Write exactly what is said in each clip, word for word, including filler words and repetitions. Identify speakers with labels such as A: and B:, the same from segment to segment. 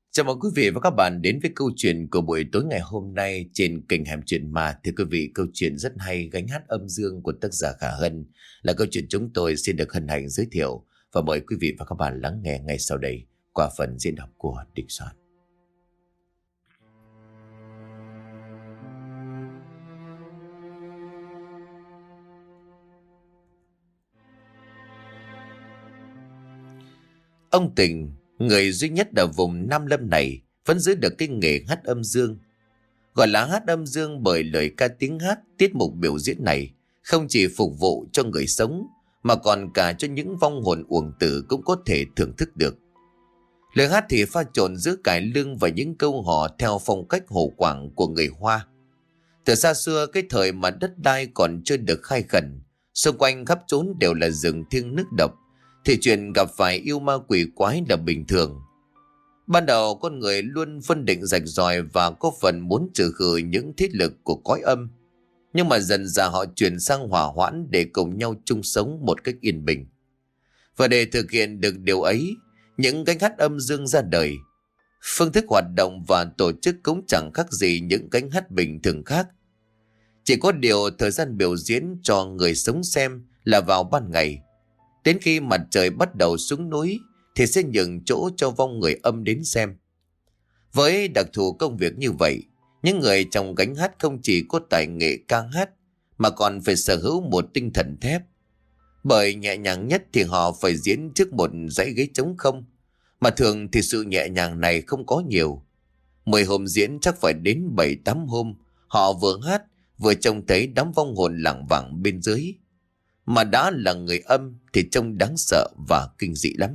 A: Chào mừng quý vị và các bạn đến với câu chuyện của buổi tối ngày hôm nay trên kênh Hẻm Chuyện Ma. Thưa quý vị, câu chuyện rất hay Gánh hát âm dương của tác giả Khả Hân là câu chuyện chúng tôi xin được hân hạnh giới thiệu và mời quý vị và các bạn lắng nghe ngay sau đây qua phần diễn đọc của Đình Soạn. Ông Tình, người duy nhất ở vùng Nam Lâm này, vẫn giữ được cái nghề hát âm dương. Gọi là hát âm dương bởi lời ca tiếng hát, tiết mục biểu diễn này không chỉ phục vụ cho người sống mà còn cả cho những vong hồn uổng tử cũng có thể thưởng thức được. Lời hát thì pha trộn giữa cải lương và những câu hò theo phong cách hồ quảng của người Hoa. Từ xa xưa, cái thời mà đất đai còn chưa được khai khẩn, xung quanh khắp trốn đều là rừng thiêng nước độc, thì chuyện gặp phải yêu ma quỷ quái là bình thường. Ban đầu con người luôn phân định rạch ròi và có phần muốn trừ khử những thiết lực của cõi âm. Nhưng mà dần dà họ chuyển sang hòa hoãn để cùng nhau chung sống một cách yên bình. Và để thực hiện được điều ấy, những gánh hát âm dương ra đời. Phương thức hoạt động và tổ chức cũng chẳng khác gì những gánh hát bình thường khác. Chỉ có điều thời gian biểu diễn cho người sống xem là vào ban ngày. Đến khi mặt trời bắt đầu xuống núi thì sẽ nhường chỗ cho vong người âm đến xem. Với đặc thù công việc như vậy, những người trong gánh hát không chỉ có tài nghệ ca hát mà còn phải sở hữu một tinh thần thép. Bởi nhẹ nhàng nhất thì họ phải diễn trước một dãy ghế trống không, mà thường thì sự nhẹ nhàng này không có nhiều. Mười hôm diễn chắc phải đến bảy tám hôm, họ vừa hát vừa trông thấy đám vong hồn lảng vảng bên dưới. Mà đã là người âm thì trông đáng sợ và kinh dị lắm.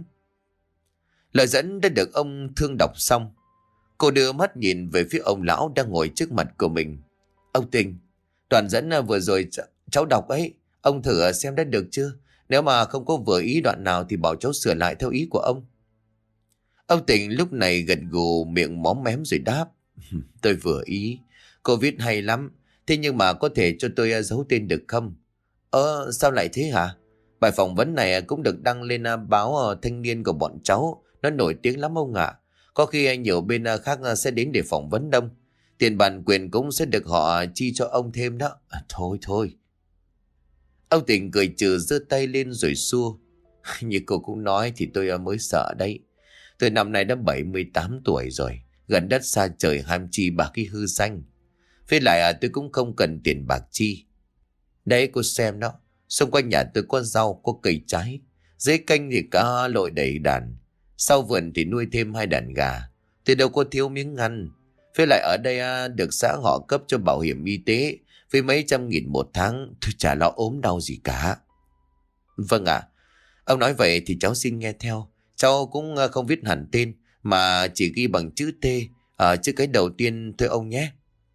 A: Lời dẫn đã được ông Thương đọc xong. Cô đưa mắt nhìn về phía ông lão đang ngồi trước mặt của mình. Ông Tình, đoạn dẫn vừa rồi ch- cháu đọc ấy, ông thử xem đã được chưa? Nếu mà không có vừa ý đoạn nào thì bảo cháu sửa lại theo ý của ông. Ông Tình lúc này gật gù, miệng móm mém rồi đáp. Tôi vừa ý, cô viết hay lắm. Thế nhưng mà có thể cho tôi giấu tên được không? Ờ, sao lại thế hả? Bài phỏng vấn này cũng được đăng lên báo Thanh Niên của bọn cháu. Nó nổi tiếng lắm ông ạ. Có khi nhiều bên khác sẽ đến để phỏng vấn đông. Tiền bản quyền cũng sẽ được họ chi cho ông thêm đó. À, thôi thôi. Ông Tình cười trừ giơ tay lên rồi xua. Như cô cũng nói thì tôi mới sợ đấy. Tôi năm nay đã bảy mươi tám tuổi rồi. Gần đất xa trời ham chi bạc cái hư danh. Với lại tôi cũng không cần tiền bạc chi. Đấy cô xem đó. Xung quanh nhà tôi có rau, có cây trái. Dưới canh thì cá lội đầy đàn. Sau vườn thì nuôi thêm hai đàn gà. Tôi đâu có thiếu miếng ăn. Với lại ở đây à, được xã họ cấp cho bảo hiểm y tế với mấy trăm nghìn một tháng. Tôi chả lo ốm đau gì cả. Vâng ạ. Ông nói vậy thì cháu xin nghe theo. Cháu cũng à, không viết hẳn tên mà chỉ ghi bằng chữ T ở chữ cái đầu tiên thôi ông nhé.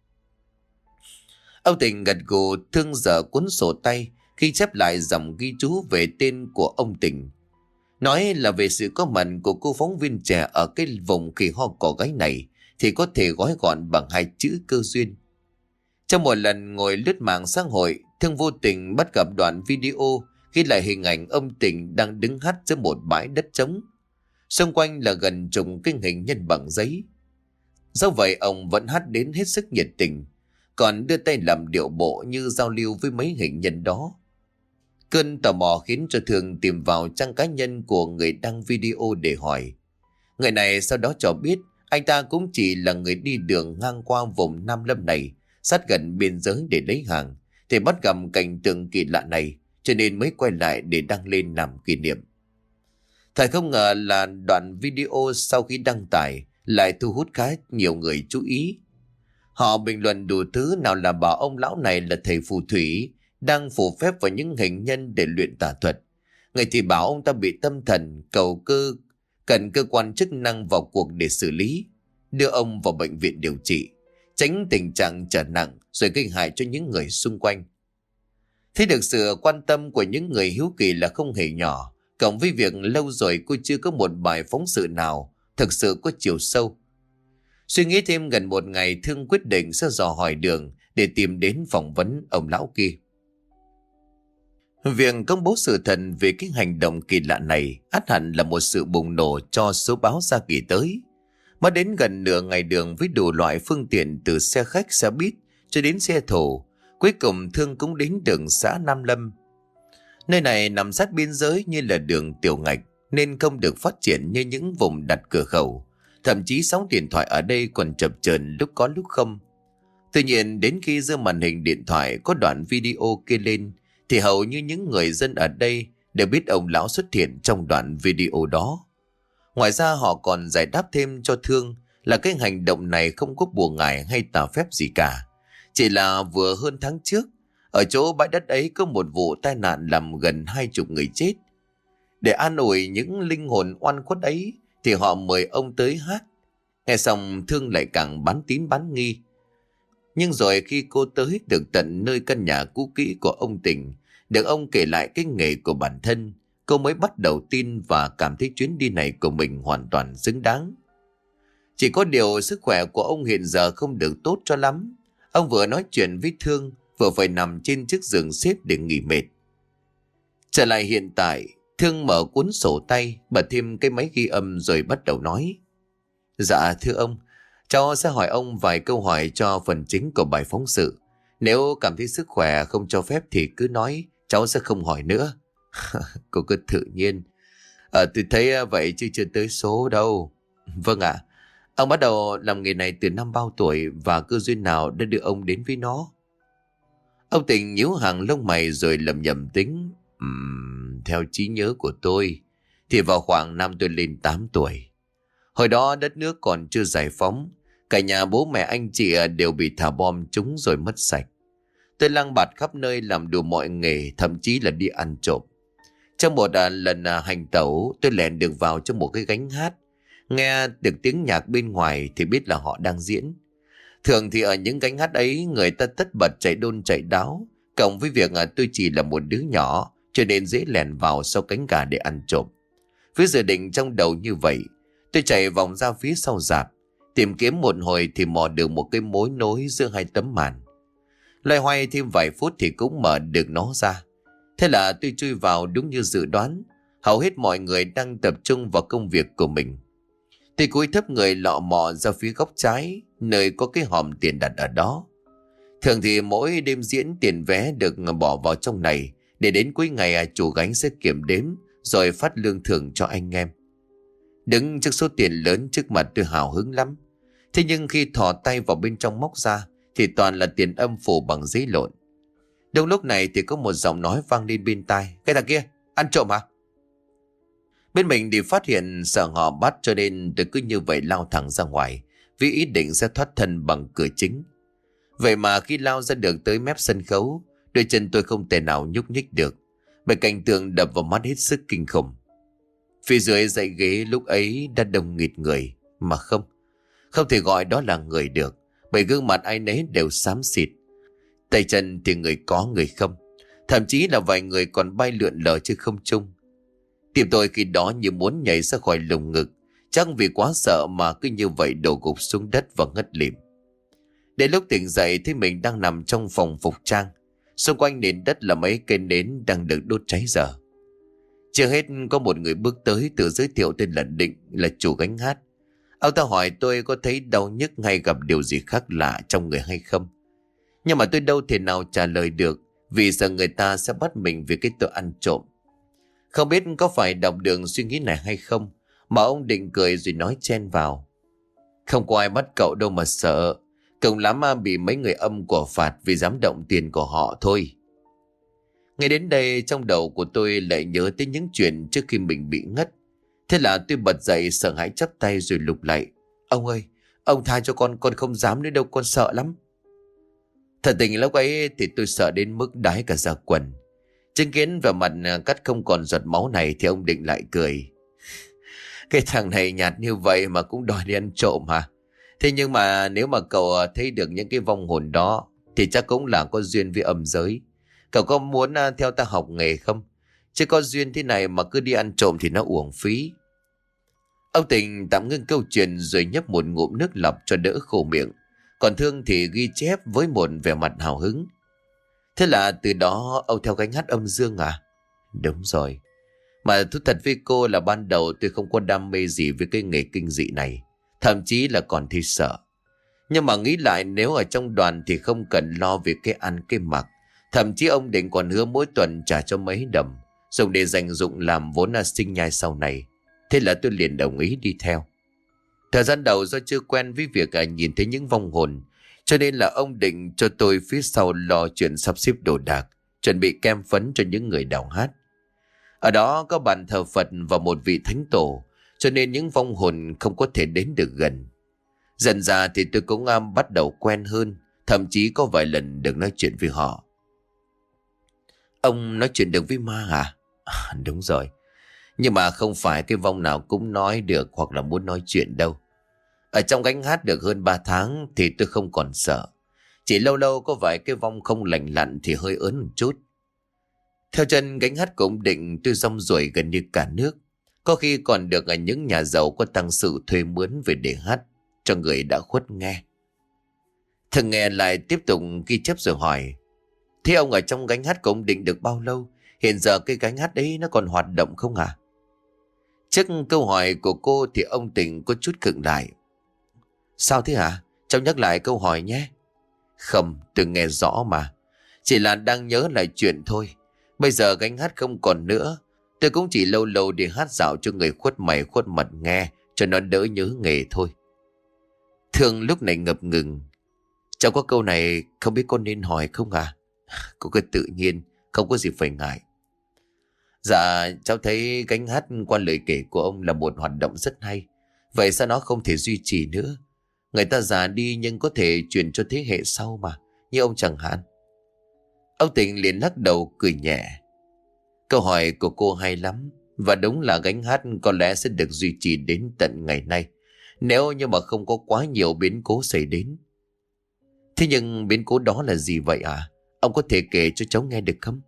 A: Ông Tình gật gù, Thương dở cuốn sổ tay khi chép lại dòng ghi chú về tên của ông Tình. Nói là về sự có mặt của cô phóng viên trẻ ở cái vùng khỉ ho cỏ gáy này thì có thể gói gọn bằng hai chữ cơ duyên. Trong một lần ngồi lướt mạng xã hội, Thương vô tình bắt gặp đoạn video ghi lại hình ảnh ông Tình đang đứng hát giữa một bãi đất trống. Xung quanh là gần chục cái hình nhân bằng giấy. Do vậy ông vẫn hát đến hết sức nhiệt tình, còn đưa tay làm điệu bộ như giao lưu với mấy hình nhân đó. Cơn tò mò khiến cho Thương tìm vào trang cá nhân của người đăng video để hỏi. Người này sau đó cho biết anh ta cũng chỉ là người đi đường ngang qua vùng Nam Lâm này, sát gần biên giới để lấy hàng, thì bắt gặp cảnh tượng kỳ lạ này, cho nên mới quay lại để đăng lên làm kỷ niệm. Thật không ngờ là đoạn video sau khi đăng tải lại thu hút khá nhiều người chú ý. Họ bình luận đủ thứ, nào là bảo ông lão này là thầy phù thủy, đang phù phép vào những hình nhân để luyện tà thuật. Người thì bảo ông ta bị tâm thần, cầu cơ, cần cơ quan chức năng vào cuộc để xử lý, đưa ông vào bệnh viện điều trị, tránh tình trạng trở nặng rồi gây hại cho những người xung quanh. Thấy được sự quan tâm của những người hiếu kỳ là không hề nhỏ, cộng với việc lâu rồi cô chưa có một bài phóng sự nào thực sự có chiều sâu. Suy nghĩ thêm gần một ngày, Thương quyết định sẽ dò hỏi đường để tìm đến phỏng vấn ông lão kia. Việc công bố sự thật về cái hành động kỳ lạ này ắt hẳn là một sự bùng nổ cho số báo ra kỳ tới. Mất đến gần nửa ngày đường với đủ loại phương tiện từ xe khách, xe buýt cho đến xe thổ. Cuối cùng Thương cũng đến đường xã Nam Lâm. Nơi này nằm sát biên giới như là đường tiểu ngạch nên không được phát triển như những vùng đặt cửa khẩu. Thậm chí sóng điện thoại ở đây còn chập chờn, lúc có lúc không. Tuy nhiên đến khi giơ màn hình điện thoại có đoạn video kia lên thì hầu như những người dân ở đây đều biết ông lão xuất hiện trong đoạn video đó. Ngoài ra họ còn giải đáp thêm cho Thương là cái hành động này không có bùa ngải hay tà phép gì cả. Chỉ là vừa hơn tháng trước, ở chỗ bãi đất ấy có một vụ tai nạn làm gần hai chục người chết. Để an ủi những linh hồn oan khuất ấy thì họ mời ông tới hát. Nghe xong Thương lại càng bán tín bán nghi. Nhưng rồi khi cô tới được tận nơi căn nhà cũ kỹ của ông Tình, được ông kể lại cái nghề của bản thân, cô mới bắt đầu tin và cảm thấy chuyến đi này của mình hoàn toàn xứng đáng. Chỉ có điều sức khỏe của ông hiện giờ không được tốt cho lắm. Ông vừa nói chuyện với Thương, vừa phải nằm trên chiếc giường xếp để nghỉ mệt. Trở lại hiện tại, Thương mở cuốn sổ tay, bật thêm cái máy ghi âm rồi bắt đầu nói. Dạ thưa ông, cháu sẽ hỏi ông vài câu hỏi cho phần chính của bài phóng sự. Nếu cảm thấy sức khỏe không cho phép thì cứ nói, cháu sẽ không hỏi nữa. Cô cứ tự nhiên. Ờ, tôi thấy vậy chứ chưa tới số đâu. Vâng ạ. Ông bắt đầu làm nghề này từ năm bao tuổi và cơ duyên nào đã đưa ông đến với nó? Ông Tình nhíu hàng lông mày rồi lẩm nhẩm tính. Uhm, theo trí nhớ của tôi thì vào khoảng năm tôi lên tám tuổi. Hồi đó đất nước còn chưa giải phóng, cả nhà bố mẹ anh chị đều bị thả bom trúng rồi mất sạch. Tôi lang bạt khắp nơi làm đủ mọi nghề, thậm chí là đi ăn trộm. Trong một à, lần à, hành tẩu, tôi lẻn được vào trong một cái gánh hát. Nghe được tiếng nhạc bên ngoài thì biết là họ đang diễn. Thường thì ở những gánh hát ấy người ta tất bật chạy đôn chạy đáo. Cộng với việc à, tôi chỉ là một đứa nhỏ cho nên dễ lẻn vào sau cánh gà để ăn trộm. Với dự định trong đầu như vậy, tôi chạy vòng ra phía sau rạp, tìm kiếm một hồi thì mò được một cái mối nối giữa hai tấm màn. Loay hoay thêm vài phút thì cũng mở được nó ra. Thế là tôi chui vào đúng như dự đoán. Hầu hết mọi người đang tập trung vào công việc của mình. Tôi cúi thấp người lọ mò ra phía góc trái, nơi có cái hòm tiền đặt ở đó. Thường thì mỗi đêm diễn tiền vé được bỏ vào trong này, để đến cuối ngày chủ gánh sẽ kiểm đếm rồi phát lương thưởng cho anh em. Đứng trước số tiền lớn trước mặt tôi hào hứng lắm. Thế nhưng khi thò tay vào bên trong móc ra thì toàn là tiền âm phủ bằng giấy lộn. Đúng lúc này thì có một giọng nói vang lên bên tai. Cái thằng kia, ăn trộm à? Bên mình thì phát hiện sợ họ bắt cho nên tôi cứ như vậy lao thẳng ra ngoài, vì ý định sẽ thoát thân bằng cửa chính. Vậy mà khi lao ra được tới mép sân khấu, đôi chân tôi không thể nào nhúc nhích được, bởi cảnh tượng đập vào mắt hết sức kinh khủng. Phía dưới dãy ghế lúc ấy đã đông nghịt người, mà không, không thể gọi đó là người được, bởi gương mặt ai nấy đều xám xịt. Tay chân thì người có người không, thậm chí là vài người còn bay lượn lờ trên không trung. Tim tôi khi đó như muốn nhảy ra khỏi lồng ngực, chắc vì quá sợ mà cứ như vậy đổ gục xuống đất và ngất lịm. Đến lúc tỉnh dậy thì mình đang nằm trong phòng phục trang, xung quanh nền đất là mấy cây nến đang được đốt cháy dở. Chưa hết có một người bước tới tự giới thiệu tên là Định, là chủ gánh hát. Ông ta hỏi tôi có thấy đau nhức hay gặp điều gì khác lạ trong người hay không. Nhưng mà tôi đâu thể nào trả lời được, vì sợ người ta sẽ bắt mình vì cái tội ăn trộm. Không biết có phải đọc được suy nghĩ này hay không, mà ông Định cười rồi nói chen vào. Không có ai bắt cậu đâu mà sợ, cùng lắm mà bị mấy người âm của phạt vì dám động tiền của họ thôi. Ngay đến đây trong đầu của tôi lại nhớ tới những chuyện trước khi mình bị ngất. Thế là tôi bật dậy sợ hãi chắp tay rồi lục lạy. Ông ơi, ông tha cho con, con không dám nữa đâu, con sợ lắm. Thật tình lúc ấy thì tôi sợ đến mức đái cả da quần. Chứng kiến vào mặt cắt không còn giọt máu này thì ông Định lại cười. Cái thằng này nhạt như vậy mà cũng đòi đi ăn trộm hả? Thế nhưng mà nếu mà cậu thấy được những cái vong hồn đó thì chắc cũng là có duyên với âm giới. Cậu có muốn theo ta học nghề không? Chứ có duyên thế này mà cứ đi ăn trộm thì nó uổng phí. Ông Tình tạm ngưng câu chuyện rồi nhấp một ngụm nước lọc cho đỡ khô miệng. Còn Thương thì ghi chép với một vẻ mặt hào hứng. Thế là từ đó ông theo gánh hát âm dương à? Đúng rồi. Mà thú thật với cô là ban đầu tôi không có đam mê gì với cái nghề kinh dị này. thậm chí là còn thấy sợ. Nhưng mà nghĩ lại, nếu ở trong đoàn thì không cần lo việc cái ăn cái mặc. Thậm chí ông Định còn hứa mỗi tuần trả cho mấy đồng, dùng để dành dụng làm vốn là sinh nhai sau này. Thế là tôi liền đồng ý đi theo. Thời gian đầu do chưa quen với việc à, nhìn thấy những vong hồn, cho nên là ông Định cho tôi phía sau lo chuyện sắp xếp đồ đạc, chuẩn bị kem phấn cho những người đào hát. Ở đó có bàn thờ Phật và một vị thánh tổ, cho nên những vong hồn không có thể đến được gần. Dần ra thì tôi cũng um, bắt đầu quen hơn, thậm chí có vài lần được nói chuyện với họ. Ông nói chuyện được với ma à? À, đúng rồi. Nhưng mà không phải cái vong nào cũng nói được hoặc là muốn nói chuyện đâu. Ở trong gánh hát được hơn ba tháng thì tôi không còn sợ. Chỉ lâu lâu có vài cái vong không lành lặn thì hơi ớn một chút. Theo chân gánh hát cũng Định, tôi rong ruổi gần như cả nước. Có khi còn được ở những nhà giàu có tăng sự thuê mướn về để hát cho người đã khuất nghe. Thằng nghe lại tiếp tục ghi chép rồi hỏi: thế ông ở trong gánh hát của ông Định được bao lâu? Hiện giờ cái gánh hát đấy nó còn hoạt động không à? Trước câu hỏi của cô thì ông Tỉnh có chút khựng lại. Sao thế hả? Cháu nhắc lại câu hỏi nhé. Không, tôi nghe rõ mà. Chỉ là đang nhớ lại chuyện thôi. Bây giờ gánh hát không còn nữa. Tôi cũng chỉ lâu lâu đi hát dạo cho người khuất mày khuất mặt nghe, cho nó đỡ nhớ nghề thôi. Thương lúc này ngập ngừng. Cháu có câu này không biết con nên hỏi không à? Cô cứ tự nhiên, không có gì phải ngại. Dạ, cháu thấy gánh hát qua lời kể của ông là một hoạt động rất hay. Vậy sao nó không thể duy trì nữa? Người ta già đi nhưng có thể truyền cho thế hệ sau mà, như ông chẳng hạn. Ông Tình liền lắc đầu cười nhẹ. Câu hỏi của cô hay lắm. Và đúng là gánh hát có lẽ sẽ được duy trì đến tận ngày nay, nếu như mà không có quá nhiều biến cố xảy đến. Thế nhưng biến cố đó là gì vậy à? Ông có thể kể cho cháu nghe được không?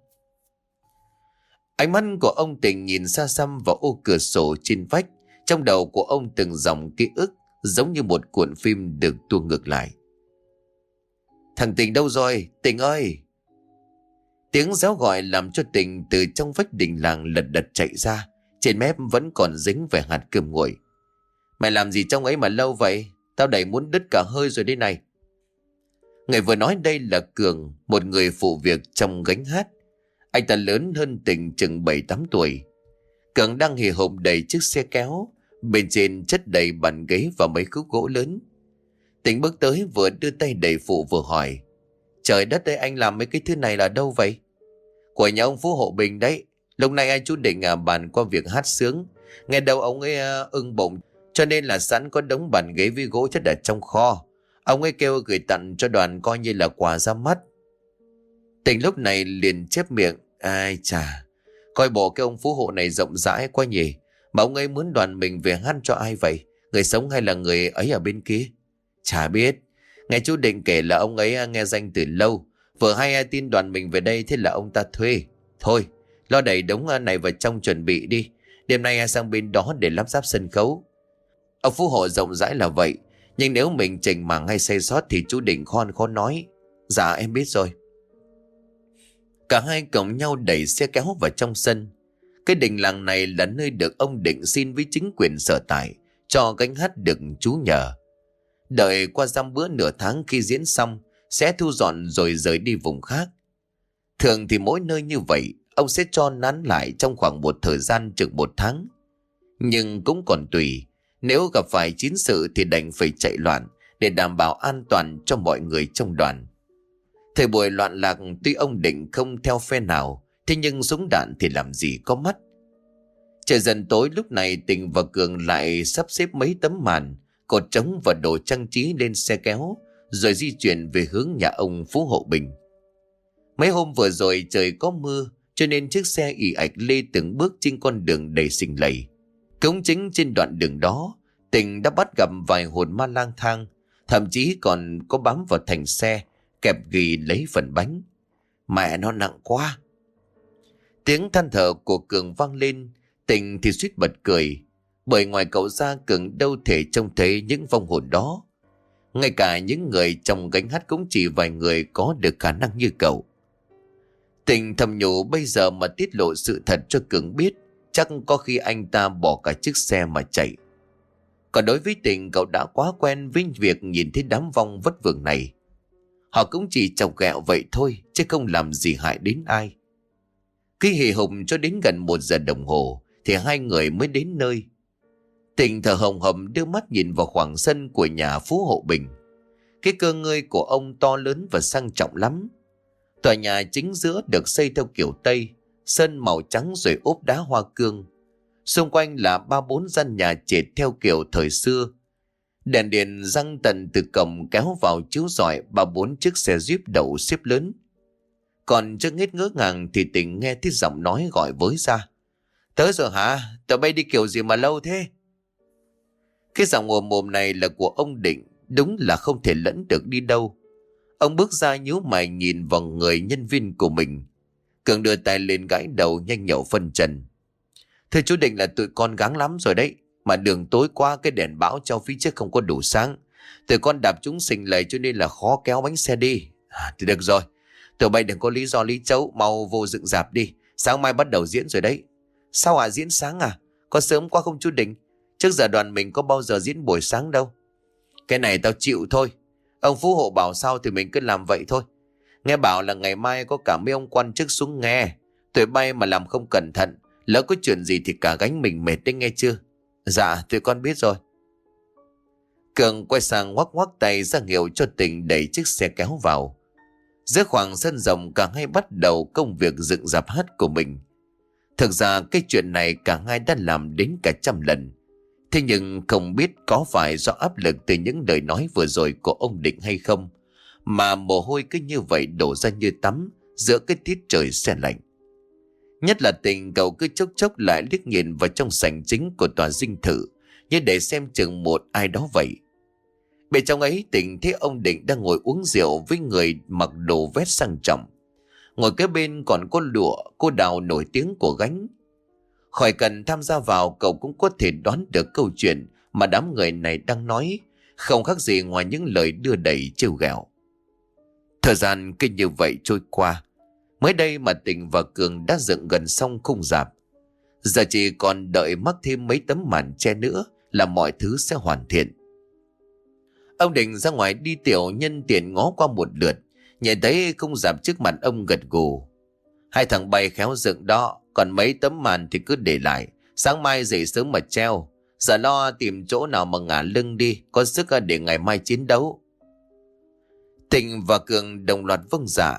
A: Ánh mắt của ông Tình nhìn xa xăm vào ô cửa sổ trên vách. Trong đầu của ông từng dòng ký ức giống như một cuộn phim được tua ngược lại. Thằng Tình đâu rồi? Tình ơi! Tiếng réo gọi làm cho Tình từ trong vách đình làng lật đật chạy ra. Trên mép vẫn còn dính về hạt cơm nguội. Mày làm gì trong ấy mà lâu vậy? Tao đầy muốn đứt cả hơi rồi đây này. Người vừa nói đây là Cường, một người phụ việc trong gánh hát. Anh ta lớn hơn Tình chừng bảy tám tuổi. Cường đang hì hục đẩy chiếc xe kéo, bên trên chất đầy bàn ghế và mấy khúc gỗ lớn. Tình bước tới vừa đưa tay đẩy phụ vừa hỏi: trời đất ơi, anh làm mấy cái thứ này là đâu vậy? Của nhà ông Phú Hộ Bình đấy. Lúc này anh chú Định à, bàn qua việc hát sướng. Nghe đâu ông ấy à, ưng bụng, cho nên là sẵn có đống bàn ghế với gỗ chất ở trong kho. Ông ấy kêu gửi tặng cho đoàn coi như là quà ra mắt. Tình lúc này liền chép miệng: ai chà, coi bộ cái ông Phú Hộ này rộng rãi quá nhỉ. Mà ông ấy muốn đoàn mình về hát cho ai vậy? Người sống hay là người ấy ở bên kia? Chả biết. Nghe chú Định kể là ông ấy nghe danh từ lâu, vừa hay ai tin đoàn mình về đây, thế là ông ta thuê. Thôi, lo đẩy đống này vào trong chuẩn bị đi. Đêm nay sang bên đó để lắp ráp sân khấu. Ông Phú Hộ rộng rãi là vậy, nhưng nếu mình chỉnh mảng hay xây sót thì chú Định khó khó nói. Dạ em biết rồi. Cả hai cùng nhau đẩy xe kéo vào trong sân. Cái đình làng này là nơi được ông Định xin với chính quyền sở tại cho gánh hát được trú nhờ. Đợi qua dăm bữa nửa tháng khi diễn xong sẽ thu dọn rồi rời đi vùng khác. Thường thì mỗi nơi như vậy ông sẽ cho nán lại trong khoảng một thời gian chừng một tháng. Nhưng cũng còn tùy, nếu gặp phải chiến sự thì đành phải chạy loạn để đảm bảo an toàn cho mọi người trong đoàn. Thời buổi loạn lạc, tuy ông Định không theo phe nào, thế nhưng súng đạn thì làm gì có mắt. Trời dần tối lúc này Tình và Cường lại sắp xếp mấy tấm màn, cột trống và đồ trang trí lên xe kéo, rồi di chuyển về hướng nhà ông Phú Hộ Bình. Mấy hôm vừa rồi trời có mưa, cho nên chiếc xe ì ạch lê từng bước trên con đường đầy sình lầy. Cũng chính trên đoạn đường đó, Tình đã bắt gặp vài hồn ma lang thang, thậm chí còn có bám vào thành xe, kẹp ghì lấy phần bánh. Mẹ nó nặng quá! Tiếng than thở của Cường vang lên. Tình thì suýt bật cười, bởi ngoài cậu ra Cường đâu thể trông thấy những vong hồn đó. Ngay cả những người trong gánh hát cũng chỉ vài người có được khả năng như cậu. Tình thầm nhủ bây giờ mà tiết lộ sự thật cho Cường biết, chắc có khi anh ta bỏ cả chiếc xe mà chạy. Còn đối với Tình, cậu đã quá quen với việc nhìn thấy đám vong vất vưởng này. Họ cũng chỉ chọc ghẹo vậy thôi, chứ không làm gì hại đến ai. Cứ hì hùng cho đến gần một giờ đồng hồ thì hai người mới đến nơi. Tình thở hồng hộc đưa mắt nhìn vào khoảng sân của nhà Phú Hộ Bình. Cái cơ ngơi của ông to lớn và sang trọng lắm. Tòa nhà chính giữa được xây theo kiểu Tây, sân màu trắng rồi ốp đá hoa cương. Xung quanh là ba bốn gian nhà trệt theo kiểu thời xưa. Đèn điện răng tận từ cổng kéo vào chiếu rọi ba bốn chiếc xe Jeep đậu xếp lớn. Còn chưa hết ngỡ ngàng thì Tình nghe thấy giọng nói gọi với ra. Tới rồi hả? Tụi bay đi kiểu gì mà lâu thế? Cái giọng ồm ồm này là của ông Định, đúng là không thể lẫn được đi đâu. Ông bước ra nhíu mày nhìn vào người nhân viên của mình. Cường đưa tay lên gãi đầu nhanh nhậu phân trần. Thưa chú Định là tụi con gắng lắm rồi đấy. Mà đường tối qua cái đèn bão cho phía trước không có đủ sáng. Tụi con đạp chúng xình lầy cho nên là khó kéo bánh xe đi. À, thì được rồi. Tụi bay đừng có lý do lý chấu, mau vô dựng dạp đi. Sáng mai bắt đầu diễn rồi đấy. Sao à, diễn sáng à? Có sớm quá không chú Định? Trước giờ đoàn mình có bao giờ diễn buổi sáng đâu. Cái này tao chịu thôi. Ông Phú Hộ bảo sao thì mình cứ làm vậy thôi. Nghe bảo là ngày mai có cả mấy ông quan chức xuống nghe. Tụi bay mà làm không cẩn thận, lỡ có chuyện gì thì cả gánh mình mệt đấy nghe chưa? Dạ tụi con biết rồi. Cường quay sang ngoắc ngoắc tay ra hiệu cho Tình đẩy chiếc xe kéo vào. Giữa khoảng sân rộng cả hai bắt đầu công việc dựng dạp hát của mình. Thực ra cái chuyện này cả hai đã làm đến cả trăm lần. Thế nhưng không biết có phải do áp lực từ những lời nói vừa rồi của ông Định hay không, mà mồ hôi cứ như vậy đổ ra như tắm giữa cái tiết trời se lạnh. Nhất là Tình, cậu cứ chốc chốc lại liếc nhìn vào trong sảnh chính của tòa dinh thự như để xem chừng một ai đó vậy. Bên trong ấy Tình thấy ông Định đang ngồi uống rượu với người mặc đồ vest sang trọng. Ngồi kế bên còn có Lụa, cô Đào nổi tiếng của gánh. Khỏi cần tham gia vào, cậu cũng có thể đoán được câu chuyện mà đám người này đang nói, không khác gì ngoài những lời đưa đẩy trêu ghẹo. Thời gian cứ như vậy trôi qua. Mới đây mà Tình và Cường đã dựng gần xong khung rạp. Giờ chỉ còn đợi mắc thêm mấy tấm màn che nữa là mọi thứ sẽ hoàn thiện. Ông Định ra ngoài đi tiểu nhân tiện ngó qua một lượt, nhìn thấy khung rạp trước mặt ông gật gù. Hai thằng bay khéo dựng đó, còn mấy tấm màn thì cứ để lại, sáng mai dậy sớm mà treo. Giờ lo tìm chỗ nào mà ngả lưng đi, có sức để ngày mai chiến đấu. Tình và Cường đồng loạt vâng dạ.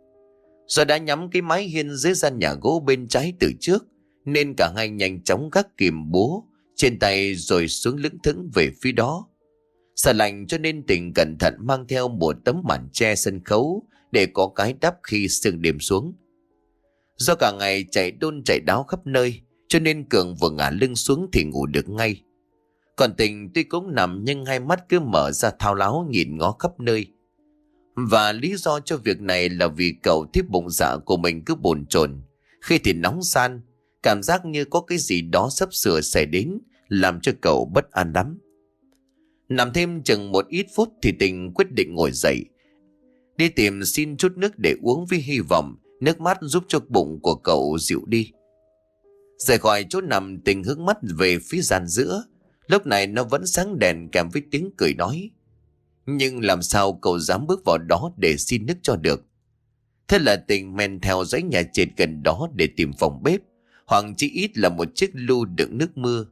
A: Do đã nhắm cái mái hiên dưới gian nhà gỗ bên trái từ trước, nên cả hai nhanh chóng gác kìm búa trên tay rồi xuống lững thững về phía đó. Sợ lạnh cho nên Tình cẩn thận mang theo một tấm màn che sân khấu để có cái đắp khi sương đêm xuống. Do cả ngày chạy đôn chạy đáo khắp nơi, cho nên Cường vừa ngả lưng xuống thì ngủ được ngay. Còn Tình tuy cũng nằm nhưng hai mắt cứ mở ra thao láo nhìn ngó khắp nơi. Và lý do cho việc này là vì cậu thấy bụng dạ của mình cứ bồn chồn, khi thì nóng san, cảm giác như có cái gì đó sắp sửa xảy đến, làm cho cậu bất an lắm. Nằm thêm chừng một ít phút thì Tình quyết định ngồi dậy, đi tìm xin chút nước để uống với hy vọng nước mát giúp cho bụng của cậu dịu đi. Rời khỏi chỗ nằm, Tình hướng mắt về phía gian giữa. Lúc này nó vẫn sáng đèn kèm với tiếng cười nói. Nhưng làm sao cậu dám bước vào đó để xin nước cho được? Thế là Tình men theo dãy nhà trệt gần đó để tìm phòng bếp, hoặc chỉ ít là một chiếc lu đựng nước mưa.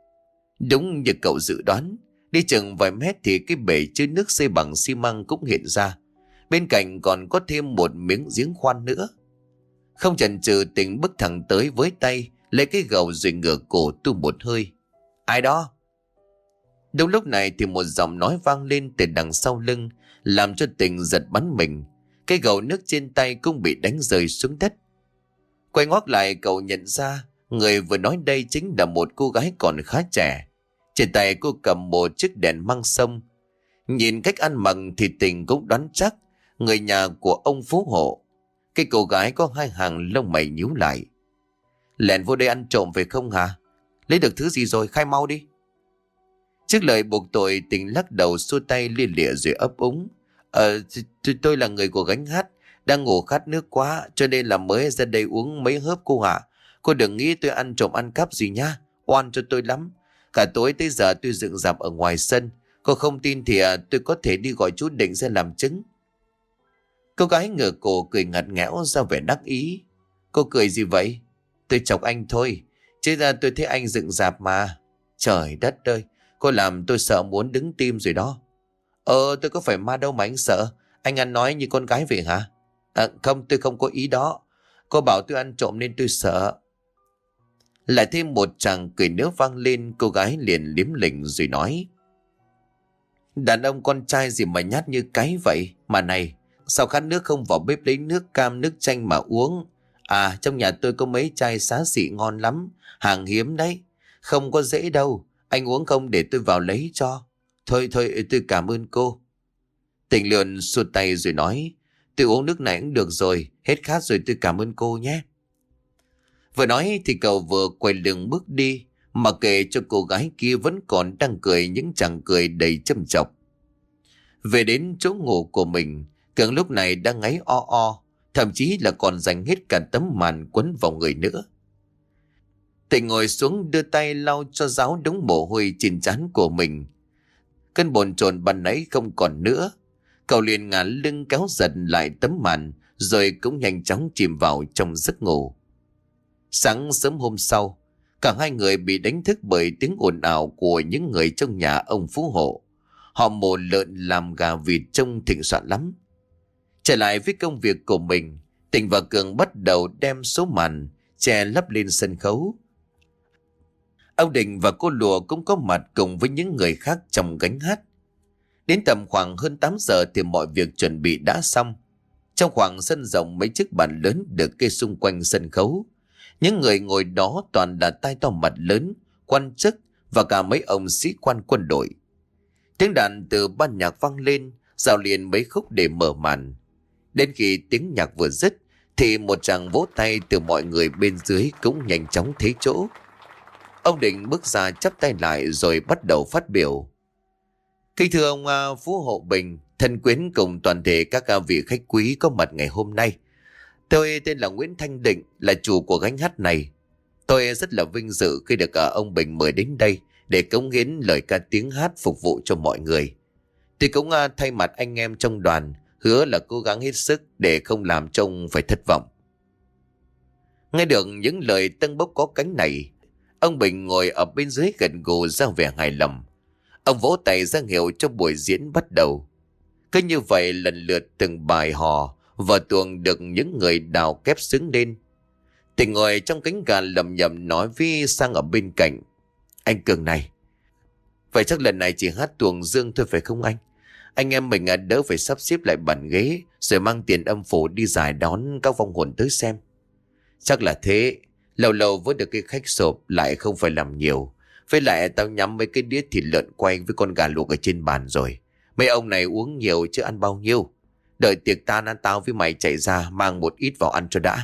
A: Đúng như cậu dự đoán, đi chừng vài mét thì cái bể chứa nước xây bằng xi măng cũng hiện ra. Bên cạnh còn có thêm một miếng giếng khoan nữa. Không chần chừ, Tình bước thẳng tới với tay lấy cái gầu rồi ngửa cổ tu một hơi. Ai đó? Đúng lúc này thì một giọng nói vang lên từ đằng sau lưng, làm cho Tình giật bắn mình. Cái gầu nước trên tay cũng bị đánh rơi xuống đất. Quay ngoắt lại, cậu nhận ra người vừa nói đây chính là một cô gái còn khá trẻ. Trên tay cô cầm một chiếc đèn măng sông. Nhìn cách ăn mặc thì Tình cũng đoán chắc người nhà của ông Phú Hộ. Cái cô gái có hai hàng lông mày nhíu lại. Lẻn vô đây ăn trộm về không hả? Lấy được thứ gì rồi, khai mau đi. Trước lời buộc tội, Tình lắc đầu xua tay lia lịa rồi ấp úng. Ờ, tôi là người của gánh hát, đang ngủ khát nước quá cho nên là mới ra đây uống mấy hớp cô ạ. Cô đừng nghĩ tôi ăn trộm ăn cắp gì nhá, oan cho tôi lắm. Cả tối tới giờ tôi dựng rạp ở ngoài sân. Cô không tin thì à, tôi có thể đi gọi chú Định ra làm chứng. Cô gái ngửa cổ cười ngặt nghẽo ra vẻ đắc ý. Cô cười gì vậy? Tôi chọc anh thôi. Chứ ra tôi thấy anh dựng rạp mà. Trời đất ơi, cô làm tôi sợ muốn đứng tim rồi đó. Ờ, tôi có phải ma đâu mà anh sợ. Anh ăn nói như con gái vậy hả? À, không, tôi không có ý đó. Cô bảo tôi ăn trộm nên tôi sợ. Lại thêm một chàng cười nữa vang lên. Cô gái liền liếm lỉnh rồi nói. Đàn ông con trai gì mà nhát như cái vậy? Mà này, sao khát nước không vào bếp lấy nước cam nước chanh mà uống? À, trong nhà tôi có mấy chai xá xị ngon lắm. Hàng hiếm đấy. Không có dễ đâu. Anh uống không để tôi vào lấy cho. Thôi thôi, tôi cảm ơn cô. Tình Lượn xua tay rồi nói. Tôi uống nước này cũng được rồi. Hết khát rồi, tôi cảm ơn cô nhé. Vừa nói thì cậu vừa quay lưng bước đi. Mà kệ cho cô gái kia vẫn còn đang cười những chàng cười đầy châm chọc. Về đến chỗ ngủ của mình, Cường lúc này đang ngáy o o, thậm chí là còn dành hết cả tấm màn quấn vào người nữa. Tình ngồi xuống đưa tay lau cho ráo đống mồ hôi trên trán của mình. Cơn bồn chồn ban nãy không còn nữa. Cậu liền ngả lưng kéo giật lại tấm màn, rồi cũng nhanh chóng chìm vào trong giấc ngủ. Sáng sớm hôm sau, cả hai người bị đánh thức bởi tiếng ồn ào của những người trong nhà ông phú hộ. Họ mổ lợn làm gà vịt trông thịnh soạn lắm. Trở lại với công việc của mình, Tình và Cường bắt đầu đem số màn che lấp lên sân khấu. Ông Định và cô Lùa cũng có mặt cùng với những người khác trong gánh hát. Đến tầm khoảng hơn tám giờ thì mọi việc chuẩn bị đã xong. Trong khoảng sân rộng, mấy chiếc bàn lớn được kê xung quanh sân khấu. Những người ngồi đó toàn là tai to mặt lớn, quan chức và cả mấy ông sĩ quan quân đội. Tiếng đàn từ ban nhạc vang lên, rào liền mấy khúc để mở màn. Đến khi tiếng nhạc vừa dứt thì một tràng vỗ tay từ mọi người bên dưới cũng nhanh chóng thấy chỗ. Ông Định bước ra chắp tay lại rồi bắt đầu phát biểu. Kính thưa ông uh, Phú Hộ Bình, thân quyến cùng toàn thể các uh, vị khách quý có mặt ngày hôm nay. Tôi tên là Nguyễn Thanh Định, là chủ của gánh hát này. Tôi rất là vinh dự khi được uh, ông Bình mời đến đây để cống hiến lời ca tiếng hát phục vụ cho mọi người. Tôi cũng uh, thay mặt anh em trong đoàn hứa là cố gắng hết sức để không làm trông phải thất vọng. Nghe được những lời tâng bốc có cánh này, ông Bình ngồi ở bên dưới gần gù ra vẻ hài lòng. Ông vỗ tay ra hiệu cho buổi diễn bắt đầu. Cứ như vậy lần lượt từng bài hò và tuồng được những người đào kép xứng lên. Tình ngồi trong cánh gà lầm nhầm nói với sang ở bên cạnh. Anh Cường này, vậy chắc lần này chỉ hát tuồng dương thôi phải không anh? Anh em mình đỡ phải sắp xếp lại bàn ghế rồi mang tiền âm phủ đi giải đón các vong hồn tới xem. Chắc là thế. Lâu lâu với được cái khách sộp lại không phải làm nhiều. Với lại tao nhắm mấy cái đĩa thịt lợn quay với con gà luộc ở trên bàn rồi. Mấy ông này uống nhiều chứ ăn bao nhiêu. Đợi tiệc tan ăn tao với mày chạy ra mang một ít vào ăn cho đã.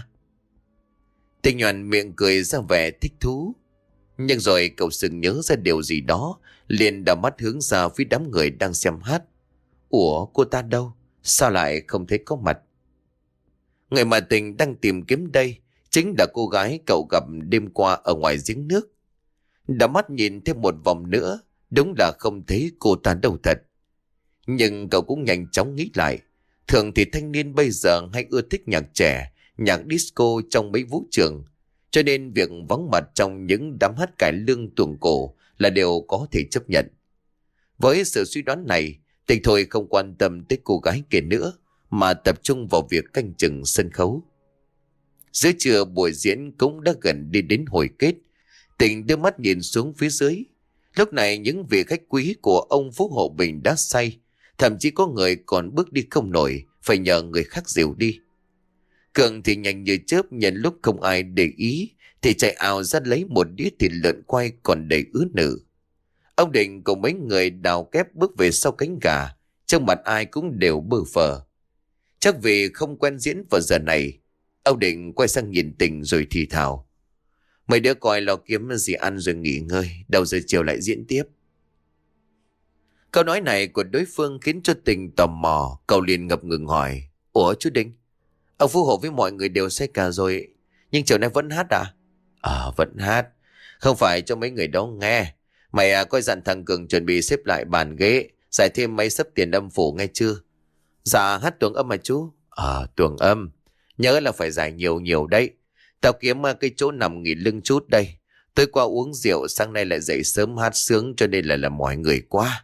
A: Tình nhuận miệng cười ra vẻ thích thú. Nhưng rồi cậu sừng nhớ ra điều gì đó, liền đảo mắt hướng ra phía đám người đang xem hát. Ủa, cô ta đâu? Sao lại không thấy có mặt? Người mà Tình đang tìm kiếm đây chính là cô gái cậu gặp đêm qua ở ngoài giếng nước. Đã mắt nhìn thêm một vòng nữa, đúng là không thấy cô ta đâu thật. Nhưng cậu cũng nhanh chóng nghĩ lại. Thường thì thanh niên bây giờ hay ưa thích nhạc trẻ, nhạc disco trong mấy vũ trường. Cho nên việc vắng mặt trong những đám hát cải lương tuồng cổ là điều có thể chấp nhận. Với sự suy đoán này, Tình thôi không quan tâm tới cô gái kia nữa, mà tập trung vào việc canh chừng sân khấu. Giữa trưa buổi diễn cũng đã gần đi đến hồi kết. Tình đưa mắt nhìn xuống phía dưới. Lúc này những vị khách quý của ông Phú Hộ Bình đã say. Thậm chí có người còn bước đi không nổi, phải nhờ người khác dìu đi. Cường thì nhanh như chớp, nhận lúc không ai để ý thì chạy ào ra lấy một đĩa thịt lợn quay còn đầy ứ nử. Ông Định cùng mấy người đào kép bước về sau cánh gà, trong mặt ai cũng đều bơ phờ. Chắc vì không quen diễn vào giờ này, ông Định quay sang nhìn Tình rồi thì thào. Mấy đứa coi lo kiếm gì ăn rồi nghỉ ngơi, đầu giờ chiều lại diễn tiếp. Câu nói này của đối phương khiến cho Tình tò mò, cậu liền ngập ngừng hỏi. Ủa chú Định, ông Phú Hộ với mọi người đều say cả rồi, nhưng chiều nay vẫn hát à? Ờ, vẫn hát. Không phải cho mấy người đó nghe, Mày à, coi dặn thằng Cường chuẩn bị xếp lại bàn ghế, giải thêm mấy sấp tiền âm phủ nghe chưa? Dạ hát tuồng âm mà chú. Ờ, tuồng âm. Nhớ là phải giải nhiều nhiều đấy. Tao kiếm à, cái chỗ nằm nghỉ lưng chút đây. Tối qua uống rượu, sáng nay lại dậy sớm hát sướng cho nên là là mỏi người quá.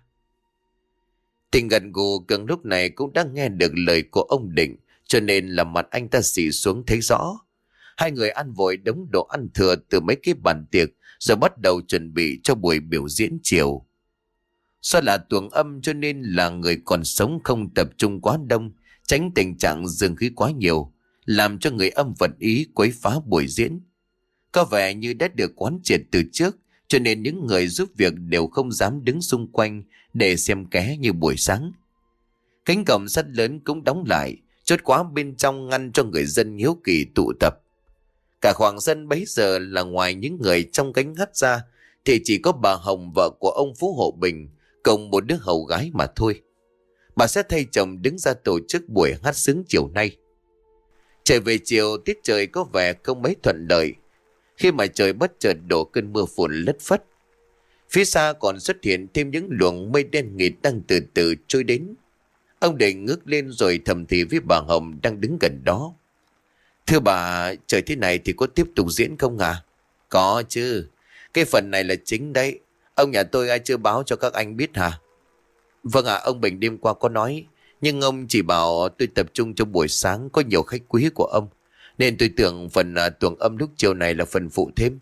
A: Tình gần gù, Cường lúc này cũng đã nghe được lời của ông Định, cho nên là mặt anh ta xị xuống thấy rõ. Hai người ăn vội đống đồ ăn thừa từ mấy cái bàn tiệc, rồi bắt đầu chuẩn bị cho buổi biểu diễn chiều. Do là tuồng âm cho nên là người còn sống không tập trung quá đông, tránh tình trạng dương khí quá nhiều, làm cho người âm vật ý quấy phá buổi diễn. Có vẻ như đã được quán triệt từ trước, cho nên những người giúp việc đều không dám đứng xung quanh để xem ké như buổi sáng. Cánh cổng sắt lớn cũng đóng lại, chốt khóa bên trong ngăn cho người dân hiếu kỳ tụ tập. Cả khoảng sân bấy giờ là ngoài những người trong cánh hát ra thì chỉ có bà Hồng, vợ của ông Phú Hộ Bình, cùng một đứa hầu gái mà thôi. Bà sẽ thay chồng đứng ra tổ chức buổi hát sướng chiều nay. Trời về chiều, tiết trời có vẻ không mấy thuận lợi, khi mà trời bất chợt đổ cơn mưa phùn lất phất. Phía xa còn xuất hiện thêm những luồng mây đen nghịt đang từ từ trôi đến. Ông Định ngước lên rồi thầm thì với bà Hồng đang đứng gần đó. Thưa bà, trời thế này thì có tiếp tục diễn không ạ? À? Có chứ, cái phần này là chính đấy. Ông nhà tôi ai chưa báo cho các anh biết hả? Vâng ạ, ông Bình đêm qua có nói, nhưng ông chỉ bảo tôi tập trung cho buổi sáng, có nhiều khách quý của ông, nên tôi tưởng phần uh, tuồng âm lúc chiều này là phần phụ thêm.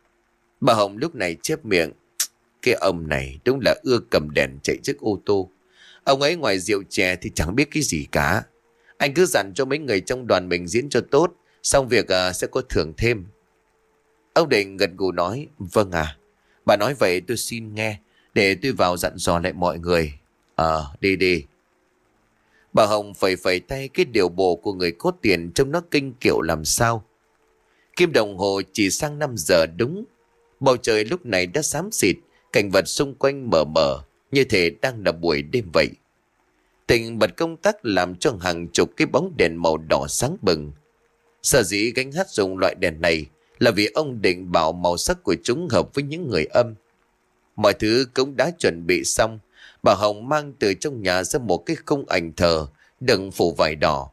A: Bà Hồng lúc này chép miệng. Cái ông này đúng là ưa cầm đèn chạy chiếc ô tô. Ông ấy ngoài rượu chè thì chẳng biết cái gì cả. Anh cứ dặn cho mấy người trong đoàn mình diễn cho tốt, xong việc uh, sẽ có thưởng thêm. Ông Định gật gù nói, vâng à, bà nói vậy tôi xin nghe, để tôi vào dặn dò lại mọi người. Ờ, à, đi đi. Bà Hồng phẩy phẩy tay, cái điều bộ của người có tiền trông nó kinh kiểu làm sao. Kim đồng hồ chỉ sang năm giờ đúng. Bầu trời lúc này đã xám xịt, cảnh vật xung quanh mờ mờ, như thể đang là buổi đêm vậy. Tình bật công tắc làm cho hàng chục cái bóng đèn màu đỏ sáng bừng. Sở dĩ gánh hát dùng loại đèn này là vì ông Định bảo màu sắc của chúng hợp với những người âm. Mọi thứ cũng đã chuẩn bị xong. Bà Hồng mang từ trong nhà ra một cái khung ảnh thờ đựng phủ vải đỏ.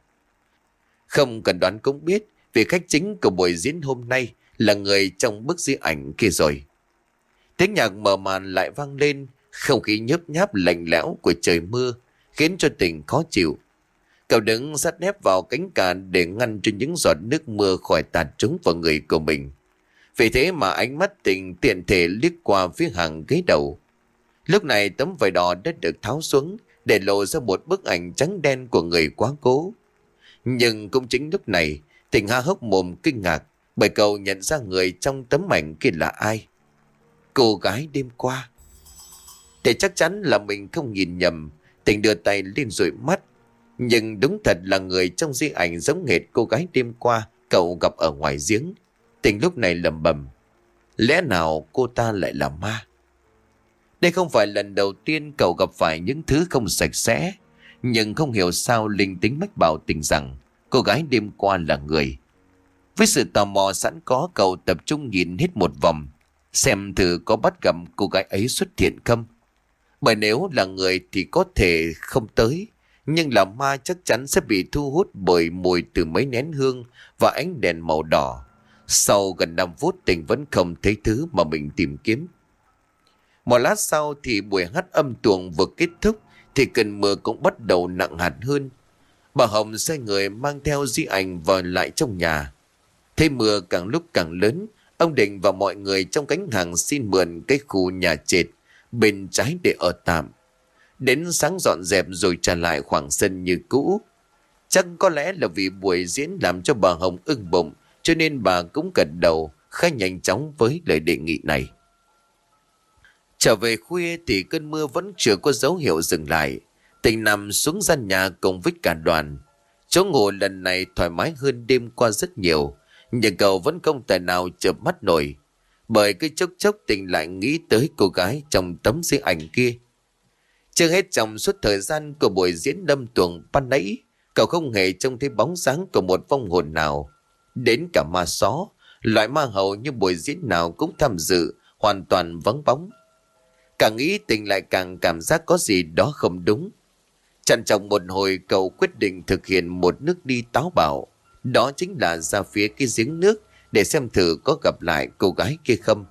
A: Không cần đoán cũng biết, vì khách chính của buổi diễn hôm nay là người trong bức di ảnh kia rồi. Tiếng nhạc mờ màn lại vang lên, không khí nhớp nháp lạnh lẽo của trời mưa khiến cho Tình khó chịu. Cậu đứng sát nép vào cánh càn để ngăn cho những giọt nước mưa khỏi tạt trúng vào người của mình. Vì thế mà ánh mắt Tình tiện thể liếc qua phía hàng ghế đầu. Lúc này tấm vải đỏ đã được tháo xuống để lộ ra một bức ảnh trắng đen của người quá cố. Nhưng cũng chính lúc này, Tình há hốc mồm kinh ngạc bởi cậu nhận ra người trong tấm ảnh kia là ai. Cô gái đêm qua. Để chắc chắn là mình không nhìn nhầm, Tình đưa tay lên dụi mắt. Nhưng đúng thật là người trong di ảnh giống hệt cô gái đêm qua cậu gặp ở ngoài giếng. Tình lúc này lẩm bẩm, lẽ nào cô ta lại là ma? Đây không phải lần đầu tiên cậu gặp phải những thứ không sạch sẽ, nhưng không hiểu sao linh tính mách bảo Tình rằng cô gái đêm qua là người. Với sự tò mò sẵn có, cậu tập trung nhìn hết một vòng, xem thử có bắt gặp cô gái ấy xuất hiện không. Bởi nếu là người thì có thể không tới, nhưng là ma chắc chắn sẽ bị thu hút bởi mùi từ mấy nén hương và ánh đèn màu đỏ. Sau gần năm phút Tình vẫn không thấy thứ mà mình tìm kiếm. Một lát sau thì buổi hát âm tuồng vừa kết thúc thì cơn mưa cũng bắt đầu nặng hạt hơn. Bà Hồng xoay người mang theo di ảnh vào lại trong nhà. Thấy mưa càng lúc càng lớn, ông Định và mọi người trong cánh hàng xin mượn cái khu nhà trệt bên trái để ở tạm. Đến sáng dọn dẹp rồi trả lại khoảng sân như cũ. Chắc có lẽ là vì buổi diễn làm cho bà Hồng ưng bụng, cho nên bà cũng gật đầu khá nhanh chóng với lời đề nghị này. Trở về khuya thì cơn mưa vẫn chưa có dấu hiệu dừng lại. Tình nằm xuống gian nhà cùng với cả đoàn. Chỗ ngủ lần này thoải mái hơn đêm qua rất nhiều, nhưng cậu vẫn không tài nào chợp mắt nổi. Bởi cái chốc chốc Tình lại nghĩ tới cô gái trong tấm di ảnh kia. Chưa hết trong suốt thời gian của buổi diễn đâm tuồng ban nãy, cậu không hề trông thấy bóng dáng của một vong hồn nào. Đến cả ma só, loại ma hầu như buổi diễn nào cũng tham dự, hoàn toàn vắng bóng. Càng nghĩ Tình lại càng cảm giác có gì đó không đúng. Trằn trọc một hồi, cậu quyết định thực hiện một nước đi táo bạo. Đó chính là ra phía cái giếng nước để xem thử có gặp lại cô gái kia không.